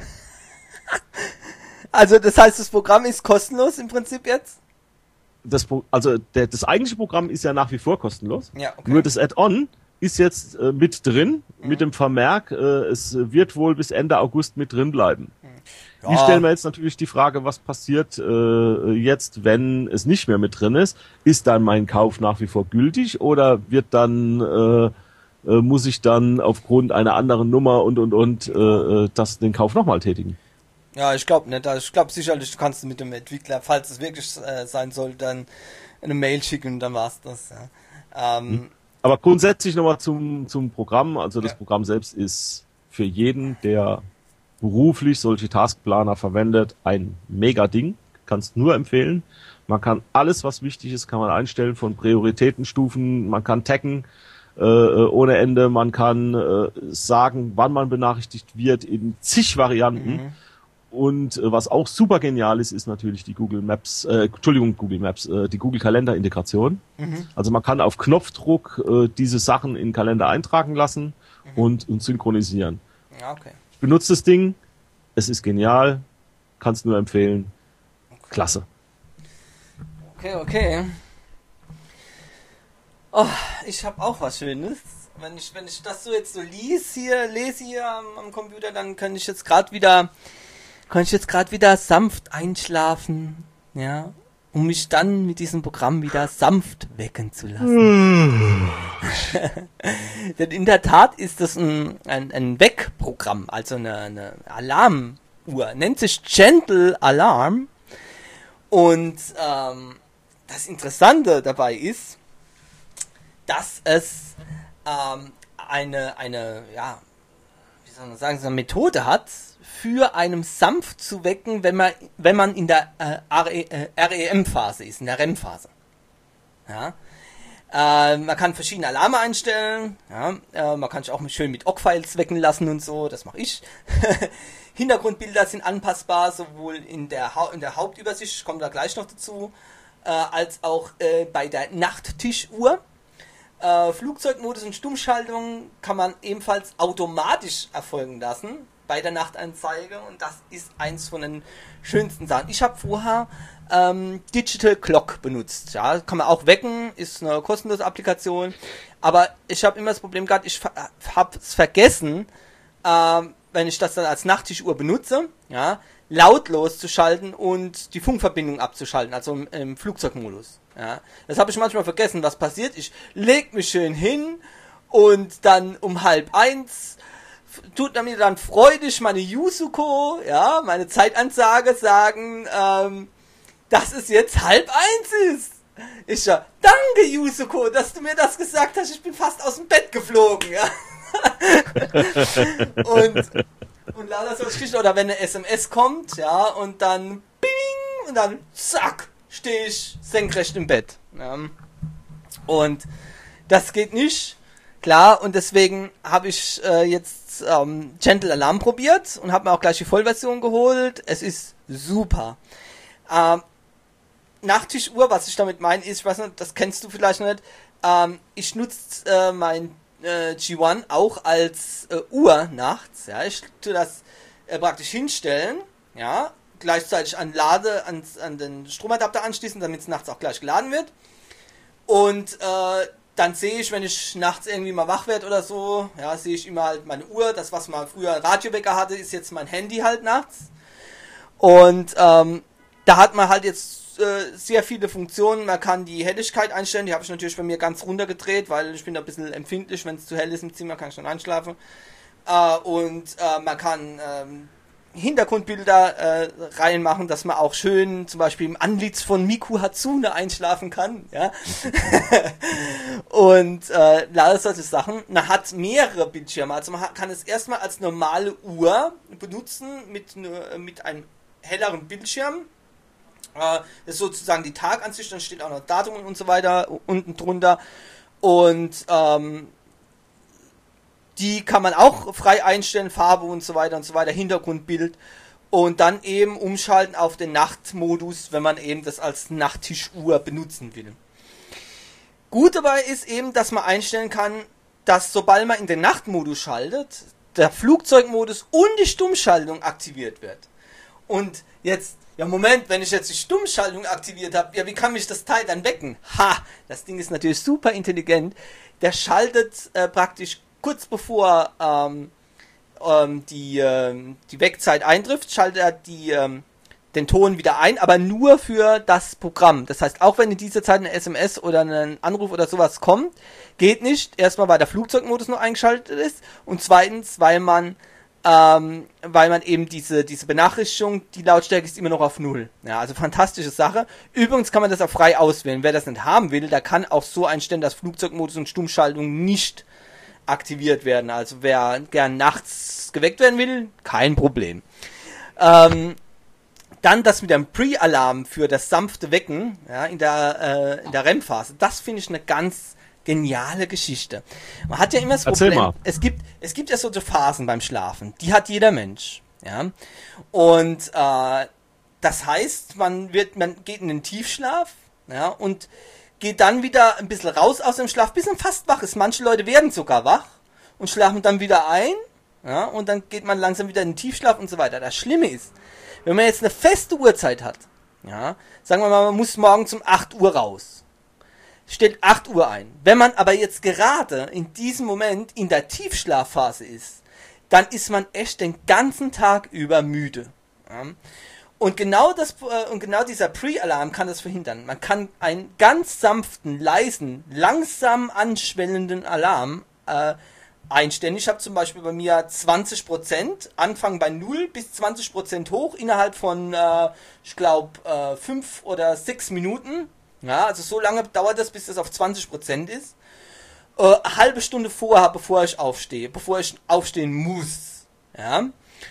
Also das heißt, das Programm ist kostenlos im Prinzip jetzt? Das, Pro- also der, das eigentliche Programm ist ja nach wie vor kostenlos. Ja, okay. Nur das Add-on ist jetzt äh, mit drin, mit dem Vermerk, äh, es wird wohl bis Ende August mit drin bleiben. Ja. Ich stelle mir jetzt natürlich die Frage, was passiert äh, jetzt, wenn es nicht mehr mit drin ist? Ist dann mein Kauf nach wie vor gültig oder wird dann äh, äh, muss ich dann aufgrund einer anderen Nummer und und und äh, äh, das den Kauf nochmal tätigen? Ja, ich glaube nicht. Ich glaube sicherlich, du kannst mit dem Entwickler, falls es wirklich äh, sein soll, dann eine Mail schicken und dann war's das. Ja. Ähm, Aber grundsätzlich nochmal zum, zum Programm. Also das ja. Programm selbst ist für jeden, der beruflich solche Taskplaner verwendet, ein mega Ding. Kannst nur empfehlen. Man kann alles, was wichtig ist, kann man einstellen, von Prioritätenstufen. Man kann taggen äh, ohne Ende. Man kann äh, sagen, wann man benachrichtigt wird in zig Varianten. Mhm. Und äh, was auch super genial ist, ist natürlich die Google Maps, äh, Entschuldigung, Google Maps, äh, die Google Kalender Integration. Mhm. Also man kann auf Knopfdruck äh, diese Sachen in den Kalender eintragen lassen mhm. und, und synchronisieren. Ja, okay. Ich benutze das Ding, es ist genial, kannst nur empfehlen. Okay. Klasse. Okay, okay. Oh, ich habe auch was Schönes. Wenn ich, wenn ich das so jetzt so lies hier, lese hier am, am Computer, dann kann ich jetzt gerade wieder kann ich jetzt gerade wieder sanft einschlafen, ja, um mich dann mit diesem Programm wieder sanft wecken zu lassen. Denn in der Tat ist das ein, ein, ein Weckprogramm, also eine, eine Alarmuhr, nennt sich Gentle Alarm. Und ähm, das Interessante dabei ist, dass es ähm, eine, eine, ja, wie soll man sagen, so eine Methode hat, für einem sanft zu wecken, wenn man, wenn man in der äh, R E M-Phase ist, in der R E M-Phase. Ja. Äh, man kann verschiedene Alarme einstellen, ja. äh, man kann sich auch schön mit Ogg-Files wecken lassen und so, das mache ich. Hintergrundbilder sind anpassbar, sowohl in der, ha- in der Hauptübersicht, ich komme da gleich noch dazu, äh, als auch äh, bei der Nachttischuhr. Äh, Flugzeugmodus und Stummschaltung kann man ebenfalls automatisch erfolgen lassen bei der Nachtanzeige, und das ist eins von den schönsten Sachen. Ich habe vorher ähm, Digital Clock benutzt. Ja, kann man auch wecken, ist eine kostenlose Applikation, aber ich habe immer das Problem gehabt, ich ver- habe es vergessen, ähm, wenn ich das dann als Nachttischuhr benutze, ja, lautlos zu schalten und die Funkverbindung abzuschalten, also im, im Flugzeugmodus. Ja. Das habe ich manchmal vergessen. Was passiert? Ich leg mich schön hin und dann um halb eins tut mir dann freudig meine Yusuko, ja, meine Zeitansage sagen, ähm, dass es jetzt halb eins ist. Ich ja, danke Yusuko, dass du mir das gesagt hast, ich bin fast aus dem Bett geflogen, ja. und, und lauter so Geschichten, oder wenn eine S M S kommt, ja, und dann bing, und dann zack, stehe ich senkrecht im Bett. Ja. Und das geht nicht, klar, und deswegen habe ich äh, jetzt ähm, Gentle Alarm probiert und habe mir auch gleich die Vollversion geholt. Es ist super. Ähm, Nachttischuhr, was ich damit meine, ist, ich weiß nicht, das kennst du vielleicht noch nicht, ähm, ich nutze äh, mein äh, G eins auch als äh, Uhr nachts. Ja, ich tue das äh, praktisch hinstellen, ja, gleichzeitig an Lade, an, an den Stromadapter anschließen, damit es nachts auch gleich geladen wird. Und äh, dann sehe ich, wenn ich nachts irgendwie mal wach werde oder so, ja, sehe ich immer halt meine Uhr. Das, was mal früher Radiowecker hatte, ist jetzt mein Handy halt nachts. Und ähm, da hat man halt jetzt äh, sehr viele Funktionen. Man kann die Helligkeit einstellen. Die habe ich natürlich bei mir ganz runtergedreht, weil ich bin da ein bisschen empfindlich. Wenn es zu hell ist im Zimmer, kann ich dann einschlafen. Äh, und äh, man kann ähm, Hintergrundbilder äh, reinmachen, dass man auch schön zum Beispiel im Antlitz von Miku Hatsune einschlafen kann, ja. Und äh, lauter solche Sachen. Man hat mehrere Bildschirme, also man kann es erstmal als normale Uhr benutzen mit, mit einem helleren Bildschirm. Äh, das ist sozusagen die Tagansicht, dann steht auch noch Datum und so weiter unten drunter. Und ähm, die kann man auch frei einstellen, Farbe und so weiter und so weiter, Hintergrundbild, und dann eben umschalten auf den Nachtmodus, wenn man eben das als Nachttischuhr benutzen will. Gut dabei ist eben, dass man einstellen kann, dass sobald man in den Nachtmodus schaltet, der Flugzeugmodus und die Stummschaltung aktiviert wird. Und jetzt, ja Moment, wenn ich jetzt die Stummschaltung aktiviert habe, ja, wie kann mich das Teil dann wecken? Ha, das Ding ist natürlich super intelligent. Der schaltet äh, praktisch kurz bevor ähm, ähm, die, ähm, die Wegzeit eintrifft, schaltet er die, ähm, den Ton wieder ein, aber nur für das Programm. Das heißt, auch wenn in dieser Zeit eine S M S oder ein Anruf oder sowas kommt, geht nicht. Erstmal, weil der Flugzeugmodus noch eingeschaltet ist, und zweitens, weil man ähm, weil man eben diese, diese Benachrichtigung, die Lautstärke ist immer noch auf Null. Ja, also fantastische Sache. Übrigens kann man das auch frei auswählen. Wer das nicht haben will, der kann auch so einstellen, dass Flugzeugmodus und Stummschaltung nicht aktiviert werden. Also wer gern nachts geweckt werden will, kein Problem. Ähm, dann das mit dem Pre-Alarm für das sanfte Wecken, ja, in der, äh, in der R E M-Phase, das finde ich eine ganz geniale Geschichte. Man hat ja immer das Erzähl Problem, mal. es gibt, es gibt ja so Phasen beim Schlafen, die hat jeder Mensch, ja, und äh, das heißt, man wird, man geht in den Tiefschlaf, ja, und geht dann wieder ein bisschen raus aus dem Schlaf, bis man fast wach ist. Manche Leute werden sogar wach und schlafen dann wieder ein, ja, und dann geht man langsam wieder in den Tiefschlaf und so weiter. Das Schlimme ist, wenn man jetzt eine feste Uhrzeit hat, ja, sagen wir mal, man muss morgens um acht Uhr raus, stellt acht Uhr ein. Wenn man aber jetzt gerade in diesem Moment in der Tiefschlafphase ist, dann ist man echt den ganzen Tag über müde. Ja. Und genau das, äh, und genau dieser Pre-Alarm kann das verhindern. Man kann einen ganz sanften, leisen, langsam anschwellenden Alarm äh, einstellen. Ich habe zum Beispiel bei mir zwanzig Prozent, Anfang bei null bis zwanzig Prozent hoch, innerhalb von, äh, ich glaube, äh, fünf oder sechs Minuten. Ja, also so lange dauert das, bis das auf zwanzig Prozent ist. Äh, eine halbe Stunde vorher, bevor ich aufstehe, bevor ich aufstehen muss. Ja.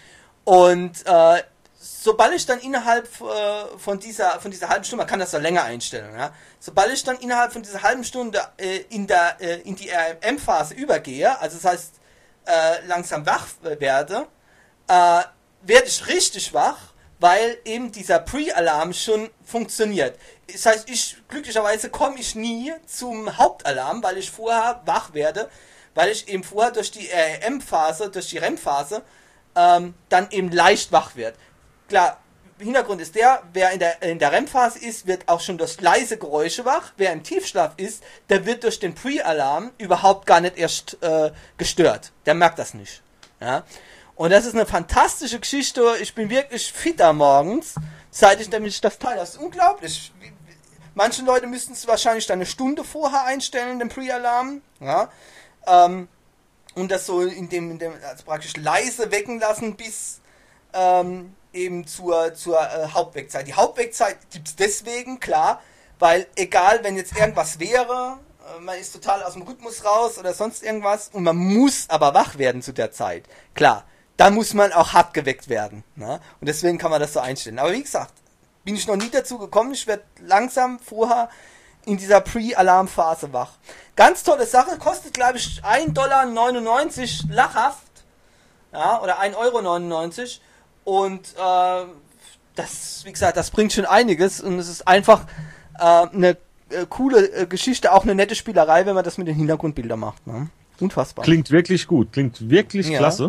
Und äh, sobald ich dann innerhalb äh, von dieser von dieser halben Stunde, man kann das da länger einstellen, ja, sobald ich dann innerhalb von dieser halben Stunde äh, in der äh, in die R E M-Phase übergehe, also das heißt äh, langsam wach werde, äh, werde ich richtig wach, weil eben dieser Pre-Alarm schon funktioniert. Das heißt, ich glücklicherweise komme ich nie zum Hauptalarm, weil ich vorher wach werde, weil ich eben vorher durch die R E M-Phase, durch die R E M-Phase ähm, dann eben leicht wach werde. Klar, Hintergrund ist der, wer in der, in der R E M-Phase ist, wird auch schon durch leise Geräusche wach. Wer im Tiefschlaf ist, der wird durch den Pre-Alarm überhaupt gar nicht erst äh, gestört. Der merkt das nicht. Ja? Und das ist eine fantastische Geschichte. Ich bin wirklich fitter morgens, seit ich nämlich das Teil. Das ist unglaublich. Manche Leute müssten es wahrscheinlich dann eine Stunde vorher einstellen, den Pre-Alarm. Ja? Ähm, und das so in dem, in dem also praktisch leise wecken lassen, bis ähm, eben zur, zur äh, Hauptweckzeit. Die Hauptweckzeit gibt es deswegen, klar, weil egal, wenn jetzt irgendwas wäre, äh, man ist total aus dem Rhythmus raus oder sonst irgendwas und man muss aber wach werden zu der Zeit. Klar, dann muss man auch hart geweckt werden. Ne? Und deswegen kann man das so einstellen. Aber wie gesagt, bin ich noch nie dazu gekommen. Ich werde langsam vorher in dieser Pre-Alarm-Phase wach. Ganz tolle Sache, kostet glaube ich ein Dollar neunundneunzig lachhaft. Ja, oder ein Euro neunundneunzig. Und äh, das, wie gesagt, das bringt schon einiges. Und es ist einfach äh, eine äh, coole äh, Geschichte, auch eine nette Spielerei, wenn man das mit den Hintergrundbildern macht. Ne? Unfassbar. Klingt wirklich gut, klingt wirklich Ja. klasse.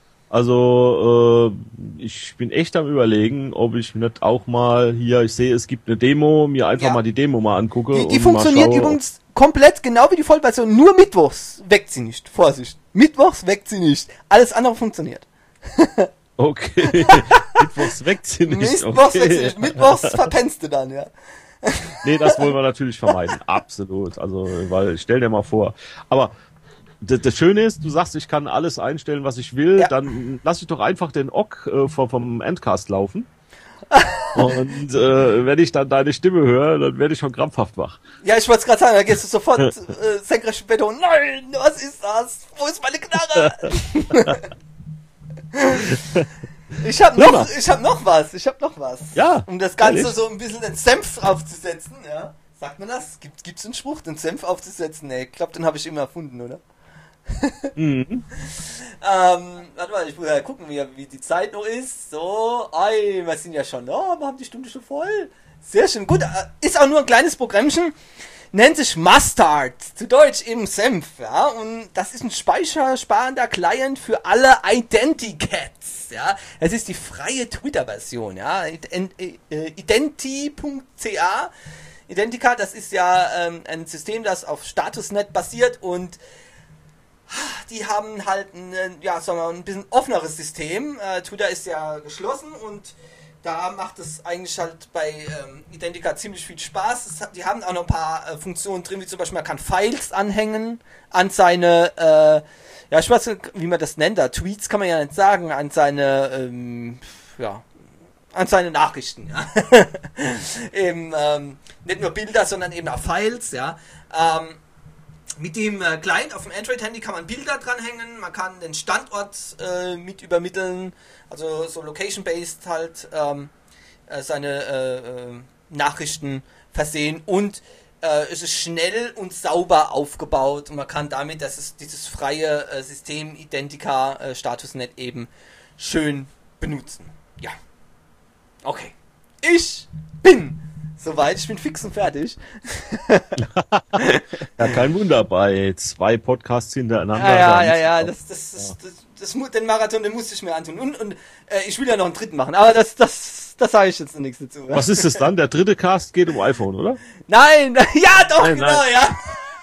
Also äh, ich bin echt am Überlegen, ob ich nicht auch mal hier, ich sehe, es gibt eine Demo, mir einfach Ja. mal die Demo mal angucke. Die, die und funktioniert mal schaue, übrigens komplett genau wie die Vollversion. Nur mittwochs weckt sie nicht. Vorsicht. Mittwochs weckt sie nicht. Alles andere funktioniert. Okay, Mittwochs weckt sie nicht. Mittwochs Okay. weckt sie nicht. Mittwochs verpennst du dann, ja. Nee, das wollen wir natürlich vermeiden. Absolut. Also, weil, stell dir mal vor. Aber das, das Schöne ist, du sagst, ich kann alles einstellen, was ich will, Ja. dann lass ich doch einfach den O C äh, vom, vom Endcast laufen. Und äh, wenn ich dann deine Stimme höre, dann werde ich schon krampfhaft wach. Ja, ich wollte es gerade sagen, da gehst du sofort äh, senkrecht im Bett und nein, was ist das? Wo ist meine Knarre? Ich habe noch, Prima. ich hab noch was, ich habe noch was. Ja, Um das Ganze ehrlich? so ein bisschen den Senf aufzusetzen, ja. Sagt man das? Gibt, gibt's einen Spruch, den Senf aufzusetzen? Nee, ich glaube, den habe ich immer erfunden, oder? Mhm. Ähm, warte mal, ich muss ja gucken, wie, wie die Zeit noch ist. So, ey, wir sind ja schon, oh, wir haben die Stunde schon voll. Sehr schön, gut, äh, ist auch nur ein kleines Programmchen. Nennt sich Mustard, zu Deutsch eben Senf, ja, und das ist ein speichersparender Client für alle Identicats, ja. Es ist die freie Twitter-Version, ja, identi punkt ca. Identica, das ist ja ähm, ein System, das auf Statusnet basiert und die haben halt ein, ja, sagen wir mal, ein bisschen offeneres System. Äh, Twitter ist ja geschlossen und da macht es eigentlich halt bei ähm, Identica ziemlich viel Spaß. Es hat, die haben auch noch ein paar äh, Funktionen drin, wie zum Beispiel man kann Files anhängen an seine, äh, ja ich weiß nicht, wie man das nennt, da Tweets kann man ja nicht sagen, an seine, ähm, ja, an seine Nachrichten, ja. eben, ähm, nicht nur Bilder, sondern eben auch Files, ja. Ähm, mit dem äh, Client auf dem Android-Handy kann man Bilder dranhängen, man kann den Standort äh, mit übermitteln, also so location-based halt ähm, äh, seine äh, äh, Nachrichten versehen und äh, es ist schnell und sauber aufgebaut und man kann damit das ist dieses freie äh, System Identica äh, StatusNet eben schön benutzen. Ja. Okay. Ich bin soweit, ich bin fix und fertig. Ja, kein Wunder, bei zwei Podcasts hintereinander. Ja, ja, ja, ja, das, das, das, das, das, das, den Marathon, den musste ich mir antun. Und, und äh, ich will ja noch einen dritten machen, aber das, das, das sage ich jetzt noch nichts dazu. Was ist das dann? Der dritte Cast geht um iPhone, oder? Nein, ja, doch, nein, genau, nein. ja.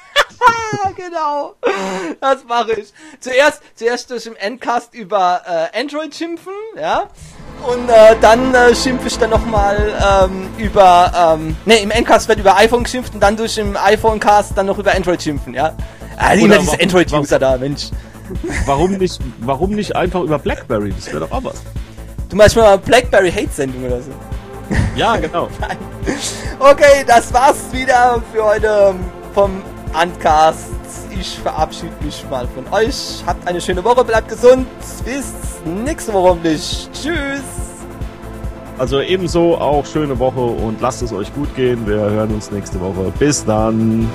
Genau, das mache ich. Zuerst, zuerst durch im Endcast über äh, Android schimpfen, ja. Und äh, dann äh, schimpfe ich dann nochmal ähm, über, ähm, ne, im Endcast wird über iPhone geschimpft und dann durch im iPhone-Cast dann noch über Android schimpfen, ja. Ah, immer diese Android-User da, Mensch. Warum nicht, warum nicht einfach über BlackBerry? Das wäre doch auch was. Du meinst mal Blackberry-Hate-Sendung oder so? Ja, genau. Okay, das war's wieder für heute vom Uncast. Ich verabschiede mich mal von euch. Habt eine schöne Woche, bleibt gesund. Bis nächste Woche hoffentlich. Tschüss. Also ebenso auch schöne Woche und lasst es euch gut gehen. Wir hören uns nächste Woche. Bis dann.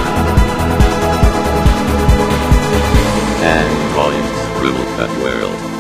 Rule that world.